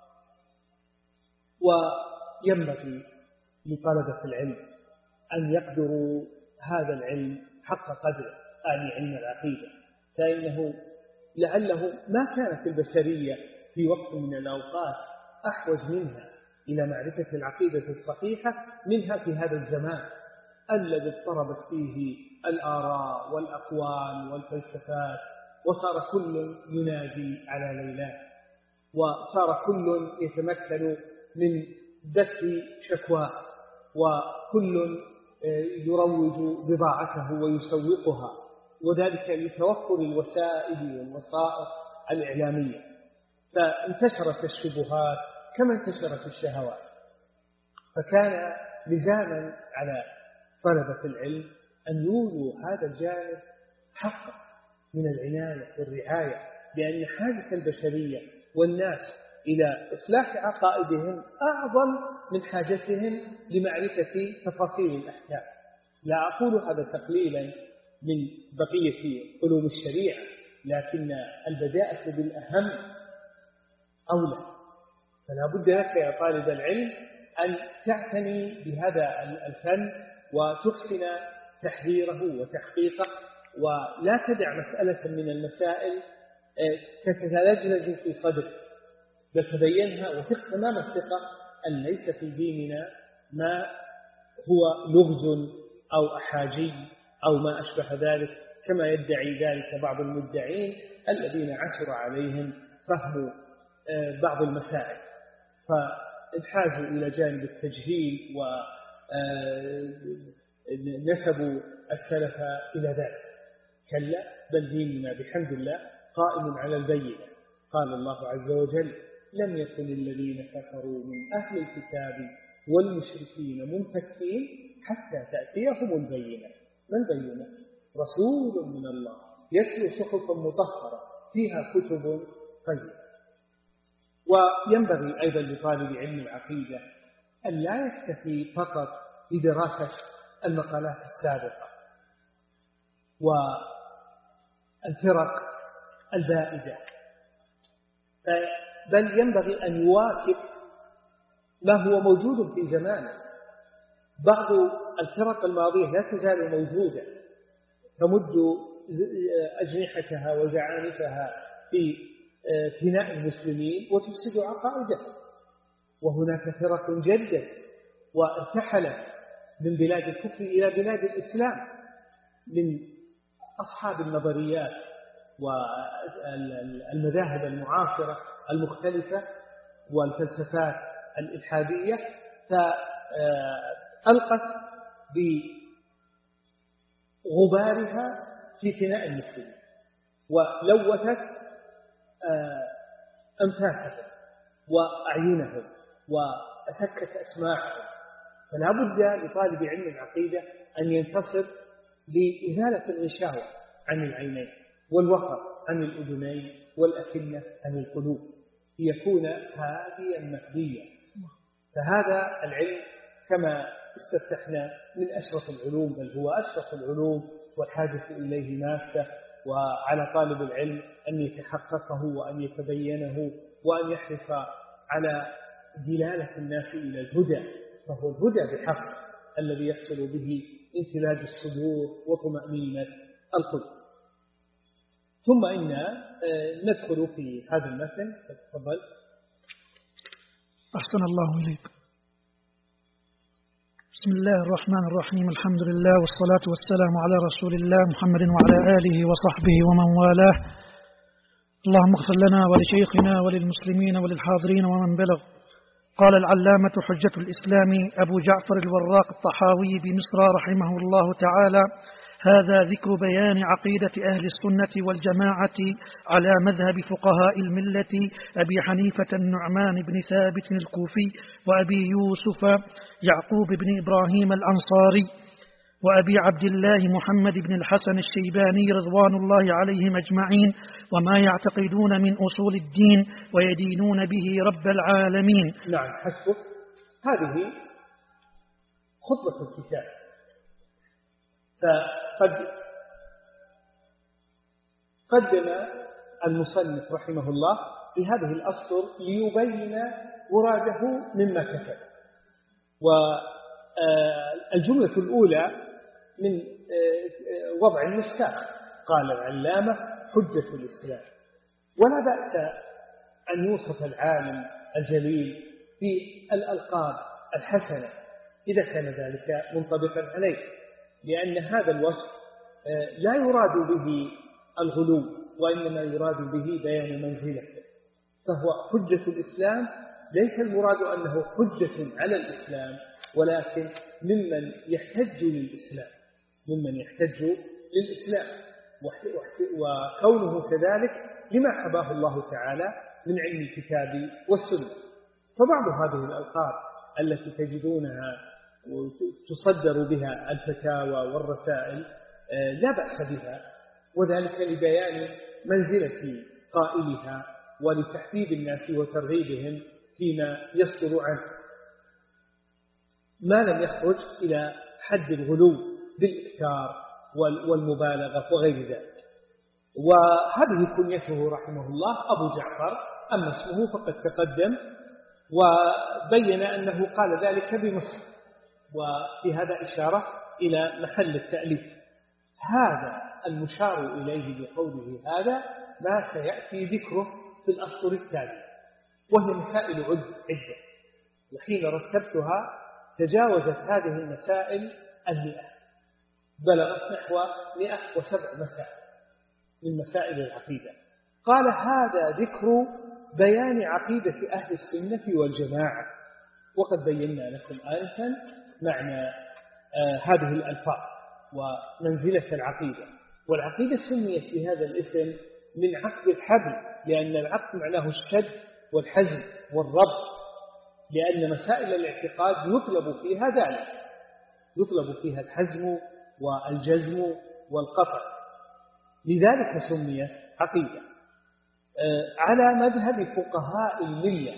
وينبغي لطلبة العلم أن يقدروا هذا العلم حق قدره، آن علم العقيدة، فإنه لعله ما كانت البشرية في وقت من الأوقات أحوج منها إلى معرفة العقيدة الصحيحة منها في هذا الزمان الذي اضطربت فيه الآراء والأقوال والفلسفات، وصار كل ينادي على ليلاه. وصار كل يتمكن من بث شكواه، وكل يروج بضاعته ويسوقها، وذلك لتوفر الوسائل والوسائط الإعلامية. فانتشرت الشبهات كما انتشرت الشهوات، فكان لزاما على طلبة العلم أن يولوا هذا الجانب حقا من العناية والرعاية، لأن حاجة البشرية والناس إلى إصلاح عقائدهم أعظم من حاجتهم لمعرفة تفاصيل الأحكام. لا أقول هذا تقليلا من بقية علوم الشريعة، لكن البداءة بالأهم أولى. فلا بد لك يا طالب العلم أن تعتني بهذا الفن وتحسن تحذيره وتحقيقه، ولا تدع مسألة من المسائل تتلجلج في صدرك، بل تبينها وثق تمام الثقة أن ليس في ديننا ما هو لغز أو أحاجي أو ما أشبه ذلك، كما يدعي ذلك بعض المدعين الذين عثر عليهم فهم بعض المسائل، فانحازوا إلى جانب التجهيل ونسبوا السلف إلى ذلك. كلا، بل ديننا بحمد الله قائم على البينة. قال الله عز وجل: لم يكن الذين كفروا من أهل الكتاب والمشركين منفكين حتى تأتيهم البينة. ما البينة؟ رسول من الله يتلو صحفا مطهرة فيها كتب قيمة. وينبغي أيضا لطالب علم العقيدة أن لا يكتفي فقط بدراسة المقالات السابقة والفرق البائدة، بل ينبغي أن يواكب ما هو موجود في زمانه. بعض الفرق الماضية لا تزال موجودة، تمد أجنحتها وزعانفها في فناء المسلمين وتفسد عقائدهم، وهناك فرق جدت وارتحلت من بلاد الكفر إلى بلاد الإسلام من أصحاب النظريات والمذاهب المعاصرة المختلفة والفلسفات الإلحادية، فألقت بغبارها في فناء المسلمين ولوثت أنفاسهم وأعينهم وأسكت أسماعهم. فلا بد لطالب علم العقيدة أن ينتصر لإزالة الغشاوة عن العينين والوقر عن الأذنين والأكنة عن القلوب، ليكون هاديا مهديا. فهذا العلم كما استفتحنا من أشرف العلوم، بل هو أشرف العلوم والحاجة إليه ماسة، وعلى طالب العلم أن يتحققه وأن يتبينه وأن يحرص على دلالة الناس إلى الهدى، فهو الهدى بحق الذي يحصل به انسلاج الصدور وطمأنينة القلوب. ثم إن ندخل في هذا المثل. تفضل. أحسن الله إليك. بسم الله الرحمن الرحيم، الحمد لله والصلاة والسلام على رسول الله محمد وعلى آله وصحبه ومن والاه. اللهم اغفر لنا ولشيخنا وللمسلمين وللحاضرين ومن بلغ. قال العلامة حجة الإسلام أبو جعفر الوراق الطحاوي بمصر رحمه الله تعالى: هذا ذكر بيان عقيدة أهل السنة والجماعة على مذهب فقهاء الملة أبي حنيفة النعمان بن ثابت الكوفي، وأبي يوسف يعقوب بن إبراهيم الأنصاري، وأبي عبد الله محمد بن الحسن الشيباني رضوان الله عليهم أجمعين، وما يعتقدون من أصول الدين ويدينون به رب العالمين. نعم، حسبك. هذه خطبة الكتاب. فقد قدم المصنف رحمه الله في هذه الأسطر ليبين مراده مما كتب. والجملة الأولى من وضع النساخ. قال العلامة حجة الإسلام. ولا بأس أن يوصف العالم الجليل في الألقاب الحسنة إذا كان ذلك منطبقا عليه، لأن هذا الوصف لا يراد به الغلو، وإنما يراد به بيان منزلته. فهو حجة الإسلام، ليس المراد أنه حجة على الإسلام، ولكن ممن يحتج للإسلام ممن يحتج للإسلام وكونه كذلك لما حباه الله تعالى من علم الكتاب والسنة. فبعض هذه الألقاب التي تجدونها تصدر بها الفتاوى والرسائل لا بأس بها، وذلك لبيان منزلة قائلها ولتحبيب الناس وترغيبهم فيما يصدر عنه، ما لم يخرج إلى حد الغلو بالإكثار والمبالغة وغير ذلك. وهذه كنيته رحمه الله أبو جعفر، أما اسمه فقد تقدم، وبين أنه قال ذلك بمصر، وفي هذا إشارة إلى محل التأليف. هذا المشار إليه بقوله هذا ما سيأتي ذكره في الأسطر التالي، وهي مسائل عدة، وحين رتبتها تجاوزت هذه المسائل المئة، بلغت نحو مئة وسبع مسائل من مسائل العقيدة. قال هذا ذكر بيان عقيدة أهل السنة والجماعة، وقد بينا لكم آنفا معنى آه هذه الألفاظ ومنزلة العقيدة. والعقيدة سميت بهذا الاسم من عقد الحبل، لأن العقد معناه الشد والحزم والربط، لأن مسائل الاعتقاد يطلب فيها ذلك، يطلب فيها الحزم والجزم والقطع، لذلك سميت عقيدة. على مذهب فقهاء الملة،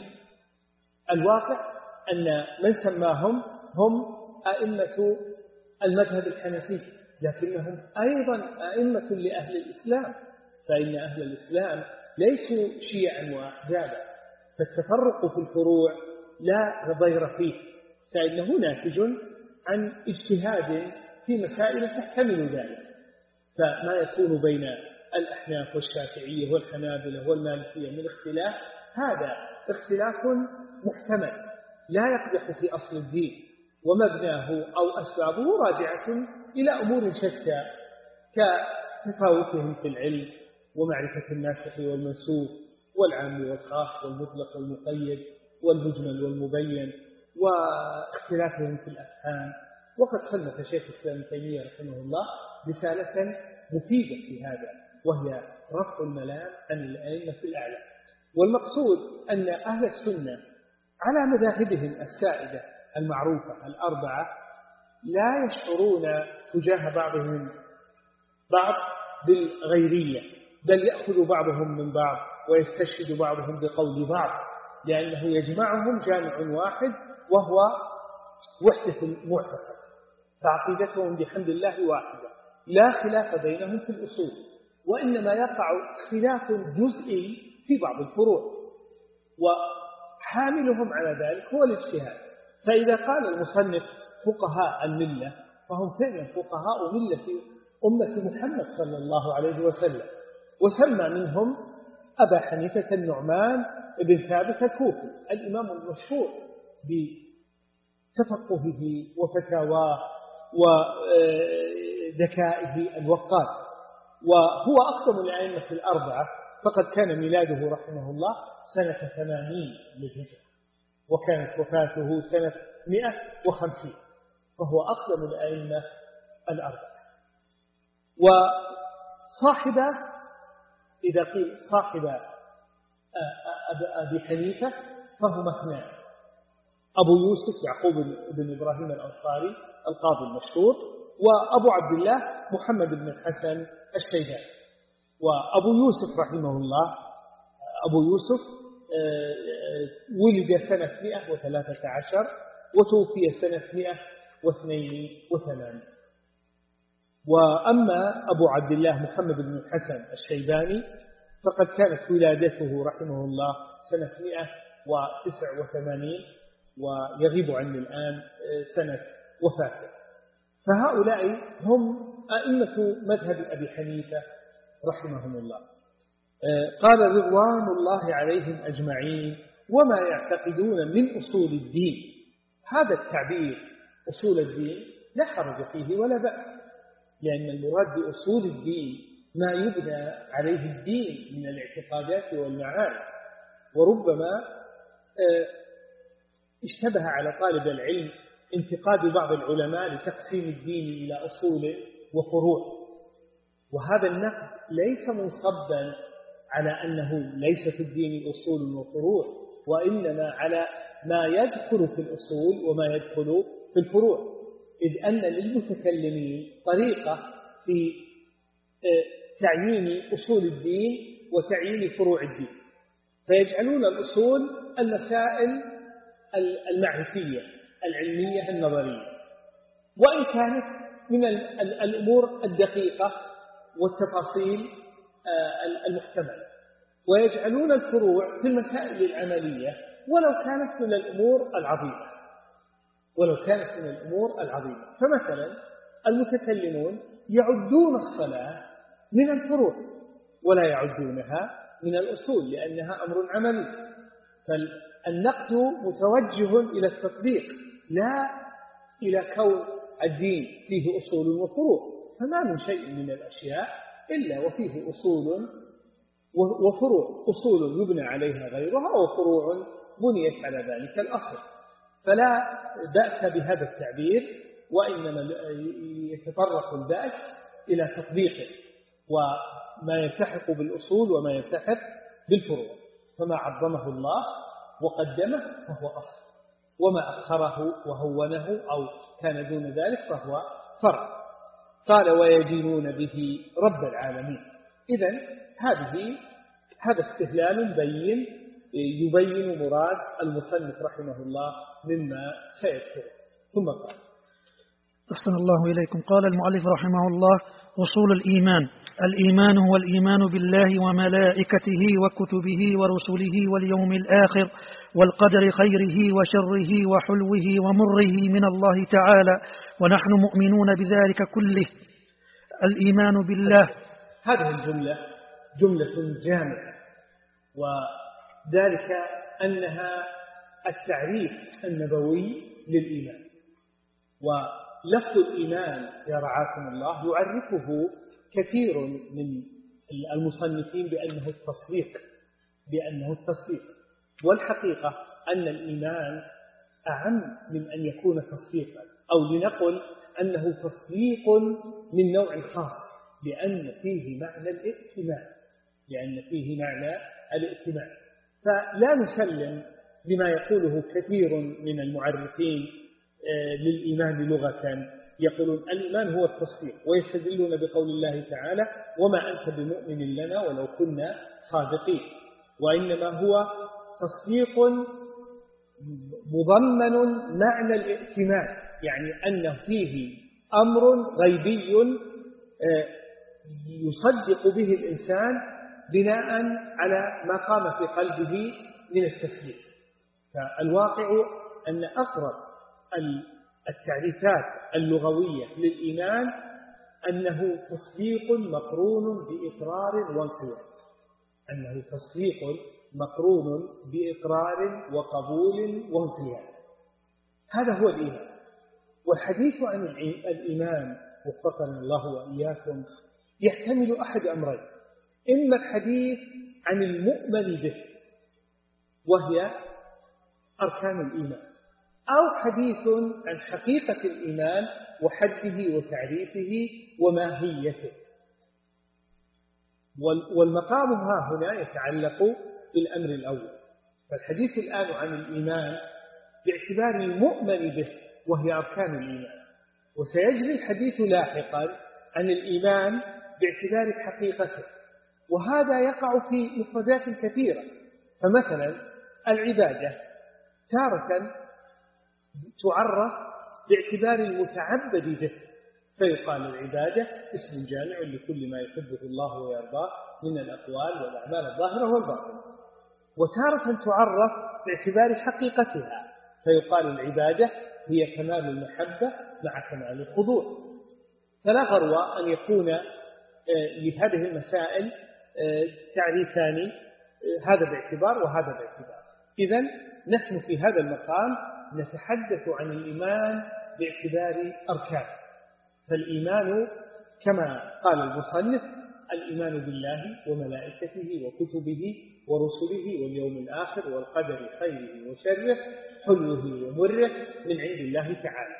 الواقع أن من سماهم هم أئمة المذهب الحنفي، لكنهم أيضا أئمة لأهل الإسلام، فإن أهل الإسلام ليسوا شيعا وأحزابا، فالتفرق في الفروع لا ضير فيه، فإنه ناتج عن اجتهاد في مسائل تحتمل ذلك. فما يكون بين الأحناف والشافعية والحنابلة والمالكية من اختلاف، هذا اختلاف محتمل لا يقدح في أصل الدين، ومبناه أو أسبابه راجعة إلى أمور شتى كتفاوتهم في العلم ومعرفة الناسخ والمنسوخ والعام والخاص والمطلق والمقيد والمجمل والمبين، واختلافهم في الأفهام. وقد صنف شيخ الإسلام ابن تيمية رحمه الله رسالة مفيدة في هذا، وهي رفع الملام عن الأئمة الأعلام. والمقصود أن أهل السنة على مذاهبهم السائدة المعروفة الأربعة لا يشعرون تجاه بعضهم بعض بالغيرية، بل يأخذ بعضهم من بعض ويستشهد بعضهم بقول بعض، لأنه يجمعهم جامع واحد وهو وحدة المعتقد، فعقيدتهم بحمد الله واحدة، لا خلاف بينهم في الأصول، وإنما يقع خلاف جزئي في بعض الفروع، وحاملهم على ذلك هو الاجتهاد. فإذا قال المصنف فقهاء الملة، فهم فعلا فقهاء ملة أمة محمد صلى الله عليه وسلم، وسمى منهم أبا حنيفة النعمان بن ثابت الكوفي، الإمام المشهور بتفقهه وفتاواه وذكائه الوقار، وهو أقدم الأئمة الأربعة، فقد كان ميلاده رحمه الله سنة ثمانين للهجرة، وكانت وفاته سنة مئة وخمسين، فهو أقدم الأئمة الأربعة. وصاحب، إذا قيل صاحب أبي حنيفة فهما اثنان، أبو يوسف يعقوب بن إبراهيم الأنصاري القاضي المشهور، وأبو عبد الله محمد بن الحسن الشيباني. وأبو يوسف رحمه الله، أبو يوسف ولد سنة مئة وثلاثة عشر وتوفي سنة مئة واثنين وثمانين. وأما أبو عبد الله محمد بن الحسن الشيباني فقد كانت ولادته رحمه الله سنة مئة وتسع وثمانين، ويغيب عني الآن سنة وفاته. فهؤلاء هم أئمة مذهب أبي حنيفة رحمهم الله. قال رضوان الله عليهم أجمعين وما يعتقدون من أصول الدين. هذا التعبير أصول الدين لا حرج فيه ولا بأس، لأن المراد بأصول الدين ما يبنى عليه الدين من الاعتقادات والمعارف، وربما اشتبه على طالب العلم انتقاد بعض العلماء لتقسيم الدين إلى أصول وفروع، وهذا النقد ليس منصبا على أنه ليس في الدين أصول وفروع، وإنما على ما يدخل في الأصول وما يدخل في الفروع، إذ أن للمتكلمين طريقة في تعيين أصول الدين وتعيين فروع الدين، فيجعلون الأصول المسائل المعرفية العلمية النظرية، وإن كانت من الأمور الدقيقة والتفاصيل المحتملة، ويجعلون الفروع في المسائل العملية ولو كانت من الأمور العظيمة ولو كانت من الأمور العظيمة فمثلا المتكلمون يعدون الصلاة من الفروع ولا يعدونها من الأصول لأنها أمر عملي، فالنقد متوجه إلى التطبيق لا إلى كون الدين فيه أصول وفروع، فما من شيء من الأشياء إلا وفيه أصول وفروع، أصول يبنى عليها غيرها وفروع بنيت على ذلك الأصل، فلا بأس بهذا التعبير، وإنما يتطرق البأس إلى تطبيقه وما يلتحق بالأصول وما يلتحق بالفروع، فما عظمه الله وقدمه فهو أصل، وما أخره وهونه أو كان دون ذلك فهو فرع. قال ويدينون به رب العالمين. إذن هذه هذا استهلال بين يبين مراد المصنف رحمه الله مما سيذكره. ثم قال أحسن الله إليكم. قال المؤلف رحمه الله: أصول الإيمان. الإيمان هو الإيمان بالله وملائكته وكتبه ورسله واليوم الآخر والقدر خيره وشره وحلوه ومره من الله تعالى، ونحن مؤمنون بذلك كله. الإيمان بالله. هذه الجملة جملة جامعة، وذلك أنها التعريف النبوي للإيمان، ولفظ الإيمان يا رعاكم الله يعرفه كثير من المصنفين بأنه التصديق بأنه التصديق والحقيقة أن الإيمان أعم من أن يكون تصديقا، أو لنقل أنه تصديق من نوع خاص، لأن فيه معنى الائتمان لأن فيه معنى الائتمان فلا نسلم بما يقوله كثير من المعرفين للإيمان لغة، يقولون الإيمان هو التصديق، ويستدلون بقول الله تعالى: وما أنت بمؤمن لنا ولو كنا صادقين، وإنما هو تصديق مضمن معنى الائتمان، يعني أن فيه أمر غيبي يصدق به الإنسان بناء على ما قام في قلبه من التسليم. فالواقع أن أقرب التعريفات اللغوية للإيمان أنه تصديق مقرون بإقرار وانقياد أنه تصديق مقرون بإقرار وقبول وانقياد هذا هو الإيمان. والحديث عن الإيمان وفقنا الله وإياكم يحتمل أحد أمرين: إما الحديث عن المؤمن به وهي أركان الإيمان، أو حديث عن حقيقة الإيمان وحده وتعريفه وماهيته. والمقام ها هنا يتعلق بالأمر الأول، فالحديث الآن عن الإيمان باعتبار المؤمن به وهي أركان الإيمان، وسيجري الحديث لاحقا عن الإيمان باعتبار حقيقته، وهذا يقع في مفردات كثيرة. فمثلا العبادة تارة تعرف باعتبار المتعبد به، فيقال العبادة اسم جامع لكل ما يحبه الله ويرضاه من الأقوال والأعمال الظاهرة والباطنة. وتارة تعرف باعتبار حقيقتها، فيقال العبادة هي كمال المحبة مع كمال الخضوع. فلا غرو أن يكون لهذه المسائل تعريفان، هذا باعتبار وهذا باعتبار. إذن نحن في هذا المقام نتحدث عن الإيمان باعتبار أركان. فالإيمان كما قال المصنف الإيمان بالله وملائكته وكتبه ورسله واليوم الآخر والقدر خيره وشره حلوه ومره من عند الله تعالى.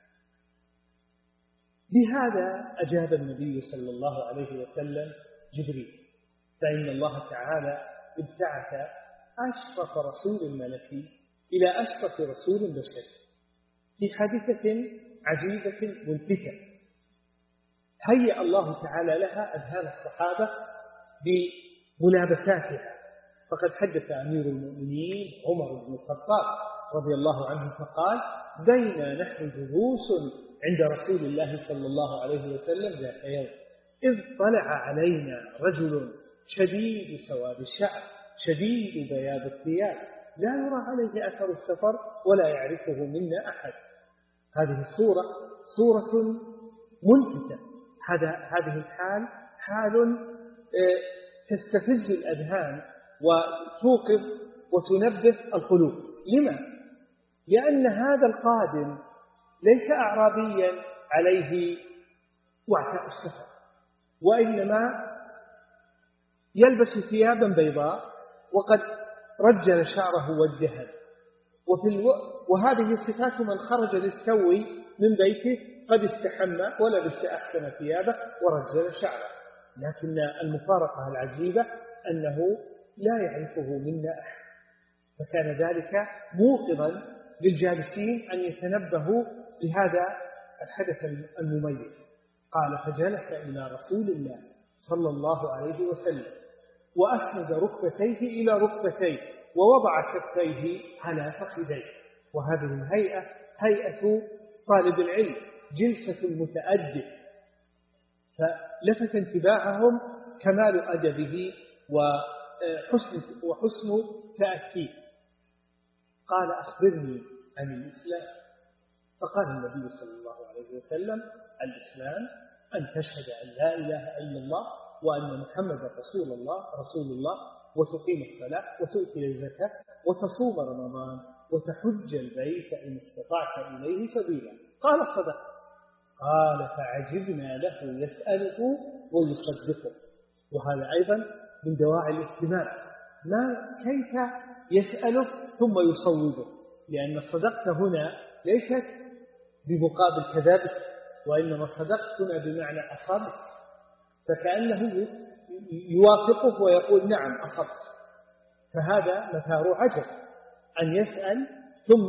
بهذا أجاب النبي صلى الله عليه وسلم جبريل، فإن الله تعالى ابتعث أشرف رسول ملكي إلى أشرف رسول بشري في حادثة عجيبة ملفتة هيأ الله تعالى لها أذهان الصحابة بملابساتها. فقد حدث أمير المؤمنين عمر بن الخطاب رضي الله عنه فقال: بينا نحن جلوس عند رسول الله صلى الله عليه وسلم ذات يوم إذ طلع علينا رجل شديد سواد الشعر شديد بياض الثياب لا يرى عليه أثر السفر ولا يعرفه منا أحد. هذه الصورة صورة ملفتة. هذا هذه الحال حال تستفز الأذهان وتوقظ وتنبه القلوب. لما؟ لأن هذا القادم ليس أعرابيا عليه وعثاء السفر، وإنما يلبس ثيابا بيضاء وقد رجل شعره والدهن، وفي الو... وهذه صفات من خرج للسوي من بيته قد استحمى ولبس أحسن ثيابه ورجل شعره، لكن المفارقة العجيبة أنه لا يعرفه منا أحد. فكان ذلك موقظا للجالسين أن يتنبهوا لهذا الحدث المميز. قال: فجلس إلى رسول الله صلى الله عليه وسلم وأسند ركبتيه إلى ركبتيه ووضع كفيه على فخذيه. وهذه الهيئة هيئة طالب العلم، جلسة المتأدب، فلفت انتباههم كمال أدبه وحسن, وحسن تأثير. قال: أخبرني عن الإسلام. فقال النبي صلى الله عليه وسلم: الإسلام أن تشهد أن لا إله إلا الله وأن محمد رسول الله رسول الله وتقيم الصلاة وتؤتي الزكاة وتصوم رمضان وتحج البيت إن استطعت إليه سبيلا. قال: صدق. قال: فعجبنا له يسأله ويصدقه. وهذا أيضا من دواعي الاهتمام، ما كيف يسأله ثم يصوبه، لأن الصدقت هنا ليست بمقابل كذبت، وإنما صدقت هنا بمعنى أصبت، فكأنه يوافقه ويقول: نعم أصبت. فهذا مثار عجب أن يسأل ثم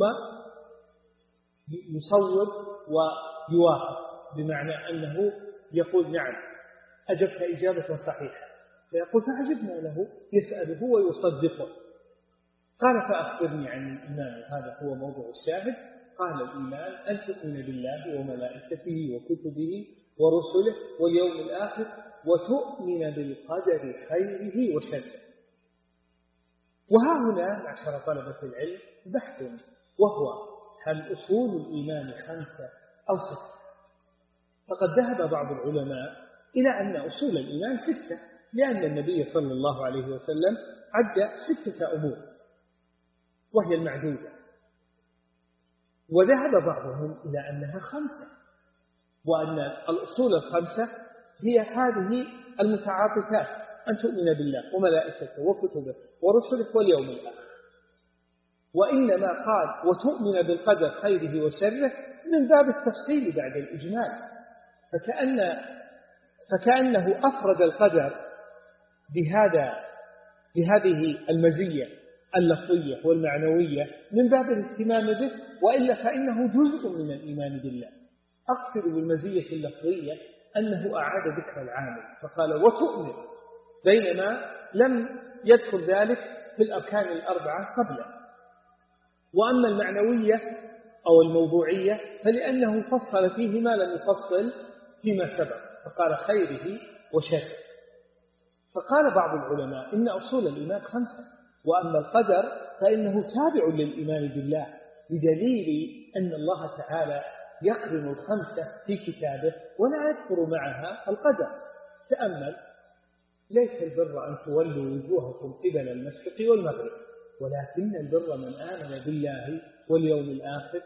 يصوب ويوافق، بمعنى أنه يقول: نعم أجبت إجابة صحيحة، فيقول: فعجبنا له يسأله ويصدقه. قال: فأخبرني عن الإيمان. هذا هو موضوع الشاهد. قال: الإيمان أن تؤمن بالله وملائكته وكتبه ورسله واليوم الآخر وتؤمن بالقدر خيره وشره. وها هنا معشر طلبة العلم بحث، وهو: هل أصول الإيمان خمسة أو ستة؟ فقد ذهب بعض العلماء إلى أن أصول الإيمان ستة، لأن النبي صلى الله عليه وسلم عد ستة أمور وهي المعدودة. وذهب بعضهم إلى أنها خمسة، وأن الأصول الخمسة هي هذه المتعاطفات: أن تؤمن بالله وملائكته وكتبه ورسله واليوم الآخر. وإنما قال: وتؤمن بالقدر خيره وشره من باب التفصيل بعد الإجمال، فكأن فكأنه أفرد القدر بهذا بهذه المزية اللفظية والمعنوية من باب الاهتمام به، وإلا فإنه جزء من الإيمان بالله. أقصد بالمزية اللفظية أنه أعاد ذكر العامل فقال: وتؤمن، بينما لم يدخل ذلك في الأركان الأربعة قبله. وأما المعنوية أو الموضوعية فلأنه فصل فيه ما لم يفصل فيما سبق، فقال: خيره وشره. فقال بعض العلماء إن أصول الإيمان خمسة، وأما القدر فإنه تابع للإيمان بالله، بدليل أن الله تعالى يقرن الخمسة في كتابه ولا يذكر معها القدر. تأمل: ليس البر أن تولوا وجوهكم قبل المشرق والمغرب، ولكن البر من آمن بالله واليوم الآخر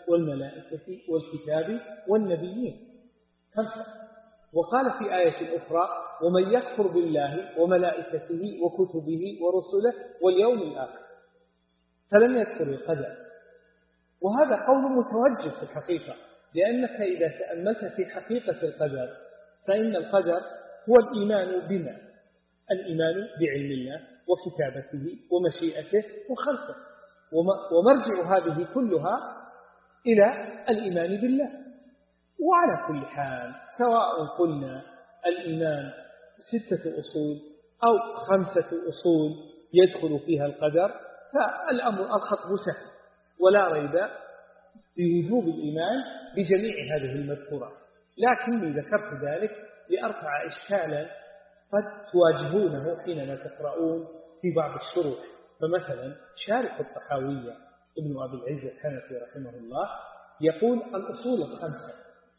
والملائكة والكتاب والنبيين. خمسة. وقال في آية أخرى: ومن يكفر بالله وملائكته وكتبه ورسله واليوم الآخر، فلم يذكر القدر. وهذا قول متوجه في الحقيقة، لأنك إذا تأملت في حقيقة القدر فإن القدر هو الإيمان بما الإيمان بعلم الله وكتابته ومشيئته وخلقه، ومرجع هذه كلها إلى الإيمان بالله. وعلى كل حال سواء قلنا الإيمان ستة أصول أو خمسة أصول يدخل فيها القدر، فالأمر الخطب سهل، ولا ريب في وجوب الإيمان بجميع هذه المذكورات. لكني ذكرت ذلك لأرفع إشكالا قد تواجهونه حينما تقرؤون في بعض الشروح. فمثلا شارح الطحاوية ابن أبي العز الحنفي رحمه الله يقول الأصول الخمسة،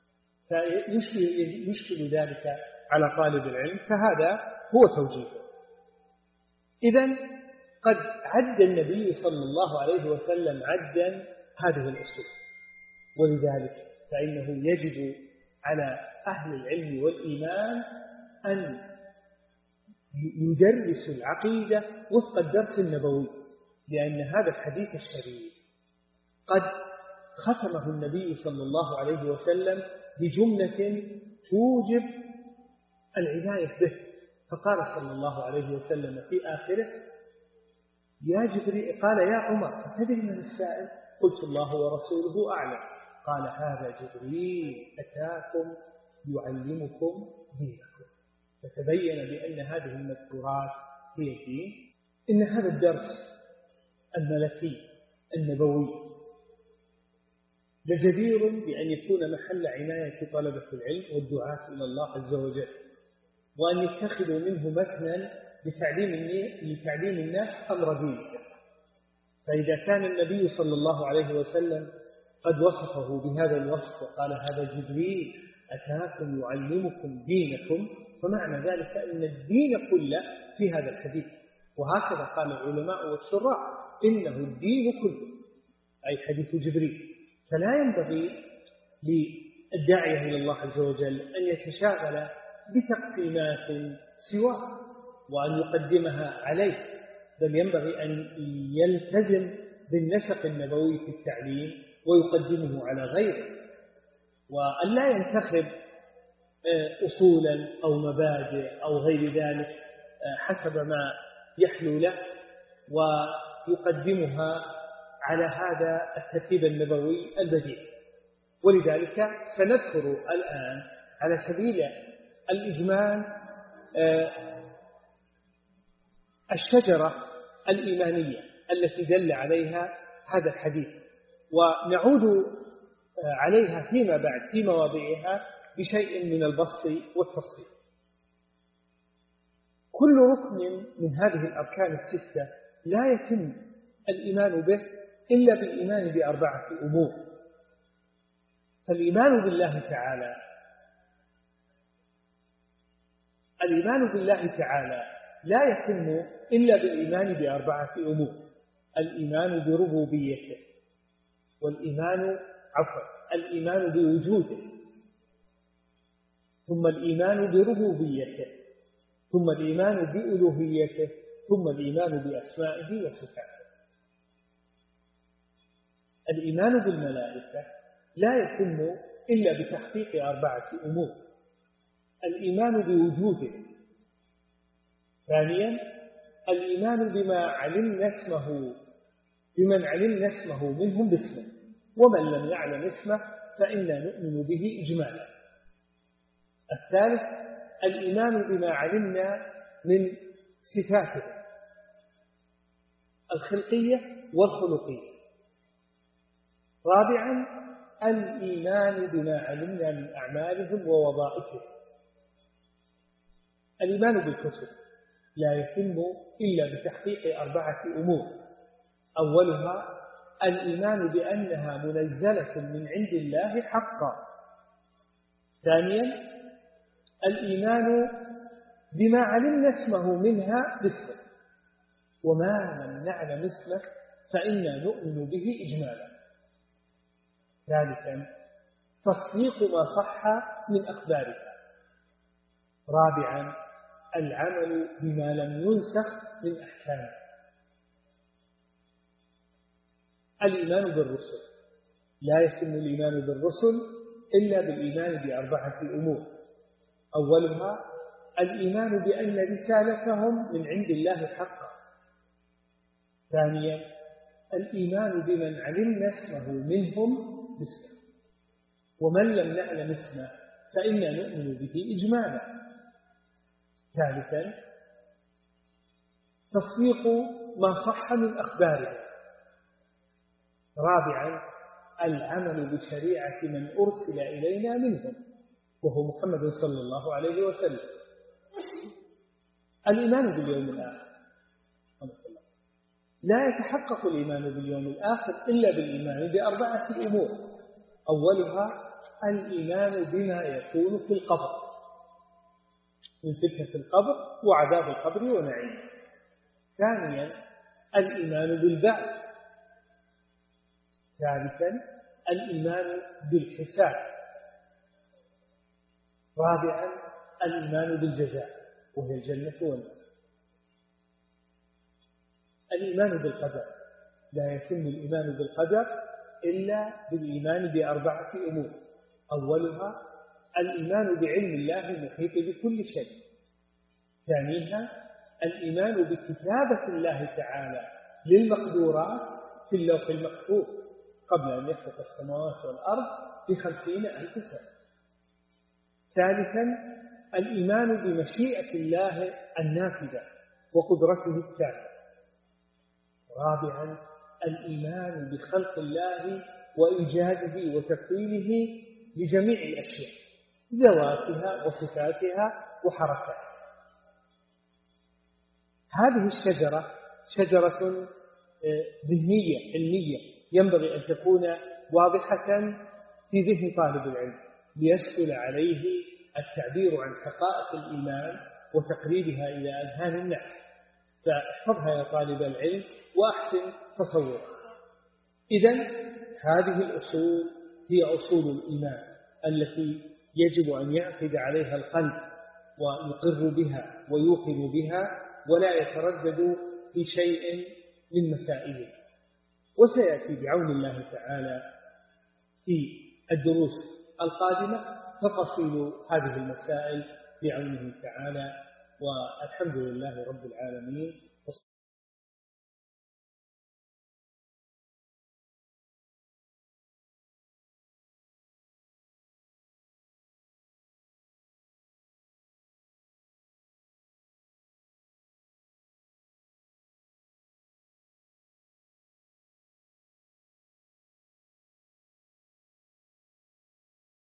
فيشكل يشكل ذلك على طالب العلم، فهذا هو توجيهه. إذن قد عد النبي صلى الله عليه وسلم عدا هذه الأصول، ولذلك فإنه يجب على أهل العلم والإيمان أن يدرسوا العقيدة وفق الدرس النبوي، لأن هذا الحديث الشريف قد ختمه النبي صلى الله عليه وسلم بجملة توجب العناية به، فقال صلى الله عليه وسلم في آخره: يا جبريل، قال يا عمر أتدري من السائل؟ قلت الله ورسوله أعلم. قال هذا جبريل أتاكم يعلمكم دينكم. فتبين بأن هذه المذكورات هي الدين. إن هذا الدرس الملكي النبوي لجدير بأن يكون محل عناية طلبة العلم والدعاة إلى الله عز وجل، وأن يتخذوا منه مثلا لتعليم الناس أمر دينهم. فإذا كان النبي صلى الله عليه وسلم قد وصفه بهذا الوصف وقال هذا جبريل أتاكم يعلمكم دينكم، فمعنى ذلك أن الدين كله في هذا الحديث. وهكذا قال العلماء والشراح إنه الدين كله، أي حديث جبريل. فلا ينبغي للداعية إلى الله عز وجل أن يتشاغل بتقسيمات سواه وأن يقدمها عليه، بل ينبغي أن يلتزم بالنسق النبوي في التعليم ويقدمه على غيره، وأن لا ينتخب أصولا أو مبادئ أو غير ذلك حسب ما يحلو له ويقدمها على هذا الترتيب النبوي البديع. ولذلك سنذكر الآن على سبيل الإجمال الشجرة الإيمانية التي دل عليها هذا الحديث، ونعود عليها فيما بعد في مواضعها بشيء من البسط والتفصيل. كل ركن من هذه الأركان الستة لا يتم الإيمان به إلا بالإيمان بأربعة أمور. فالإيمان بالله تعالى الإيمان بالله تعالى لا يتم إلا بالإيمان بأربعة أمور: الإيمان بربوبيته، والإيمان عفوا الإيمان بوجوده، ثم الإيمان بربوبيته، ثم الإيمان بألوهيته، ثم الإيمان بأسمائه وصفاته. الإيمان بالملائكة لا يتم إلا بتحقيق أربعة أمور: الإيمان بوجوده، ثانيا الإيمان بما علمنا اسمه بمن علمنا اسمه منهم باسمه، ومن لم يعلم اسمه فإنا نؤمن به إجمالا. الثالث الإيمان بما علمنا من صفاته الخلقية والخلقية. رابعا الإيمان بما علمنا من أعمالهم ووظائفهم. الإيمان بالكتب لا يتم إلا بتحقيق أربعة أمور: أولها الإيمان بأنها منزلة من عند الله حقا. ثانيا الإيمان بما علمنا اسمه منها باسمه، وما لم نعلم اسمه فإنا نؤمن به إجمالا. ثالثا تصديق ما صح من أخبارها. رابعا العمل بما لم ينسخ من أحكامه. الإيمان بالرسل، لا يتم الإيمان بالرسل إلا بالإيمان بأربعة أمور. أولها الإيمان بأن رسالتهم من عند الله حقا. ثانيا الإيمان بمن علمنا اسمه منهم باسمه، ومن لم نعلم اسمه فإنا نؤمن به إجمالا. ثالثا تصديق ما صح من أخباره. رابعا العمل بشريعة من أرسل إلينا منهم وهو محمد صلى الله عليه وسلم. الإيمان باليوم الآخر، لا يتحقق الإيمان باليوم الآخر إلا بالإيمان بأربعة أمور. أولها الإيمان بما يكون في القبر من فتنة القبر وعذاب القبر ونعيمه. ثانيا الإيمان بالبعث. ثالثا الإيمان بالحساب. رابعا الإيمان بالجزاء وهي الجنة والنار. الإيمان بالقدر، لا يتم الإيمان بالقدر إلا بالإيمان بأربعة أمور. أولها الإيمان بعلم الله المحيط بكل شيء. ثانيها الإيمان بكتابة الله تعالى للمقدورات في اللوح المحفوظ قبل أن يخلق السماوات والأرض بخمسين ألف سنة. ثالثا الإيمان بمشيئة الله النافذة وقدرته التامة. رابعا الإيمان بخلق الله وإيجاده وتكوينه لجميع الأشياء ذواتها وصفاتها وحركاتها. هذه الشجرة شجرة ذهنية علمية ينبغي أن تكون واضحة في ذهن طالب العلم ليسهل عليه التعبير عن حقائق الإيمان وتقريبها إلى أذهان الناس. فاحفظها يا طالب العلم وأحسن تصورها. إذن هذه الأصول هي أصول الإيمان التي يجب أن يعقد عليها القلب ويقر بها ويوقن بها ولا يتردد في شيء من مسائله. وسيأتي بعون الله تعالى في الدروس القادمة تفصيل هذه المسائل بعونه تعالى. والحمد لله رب العالمين.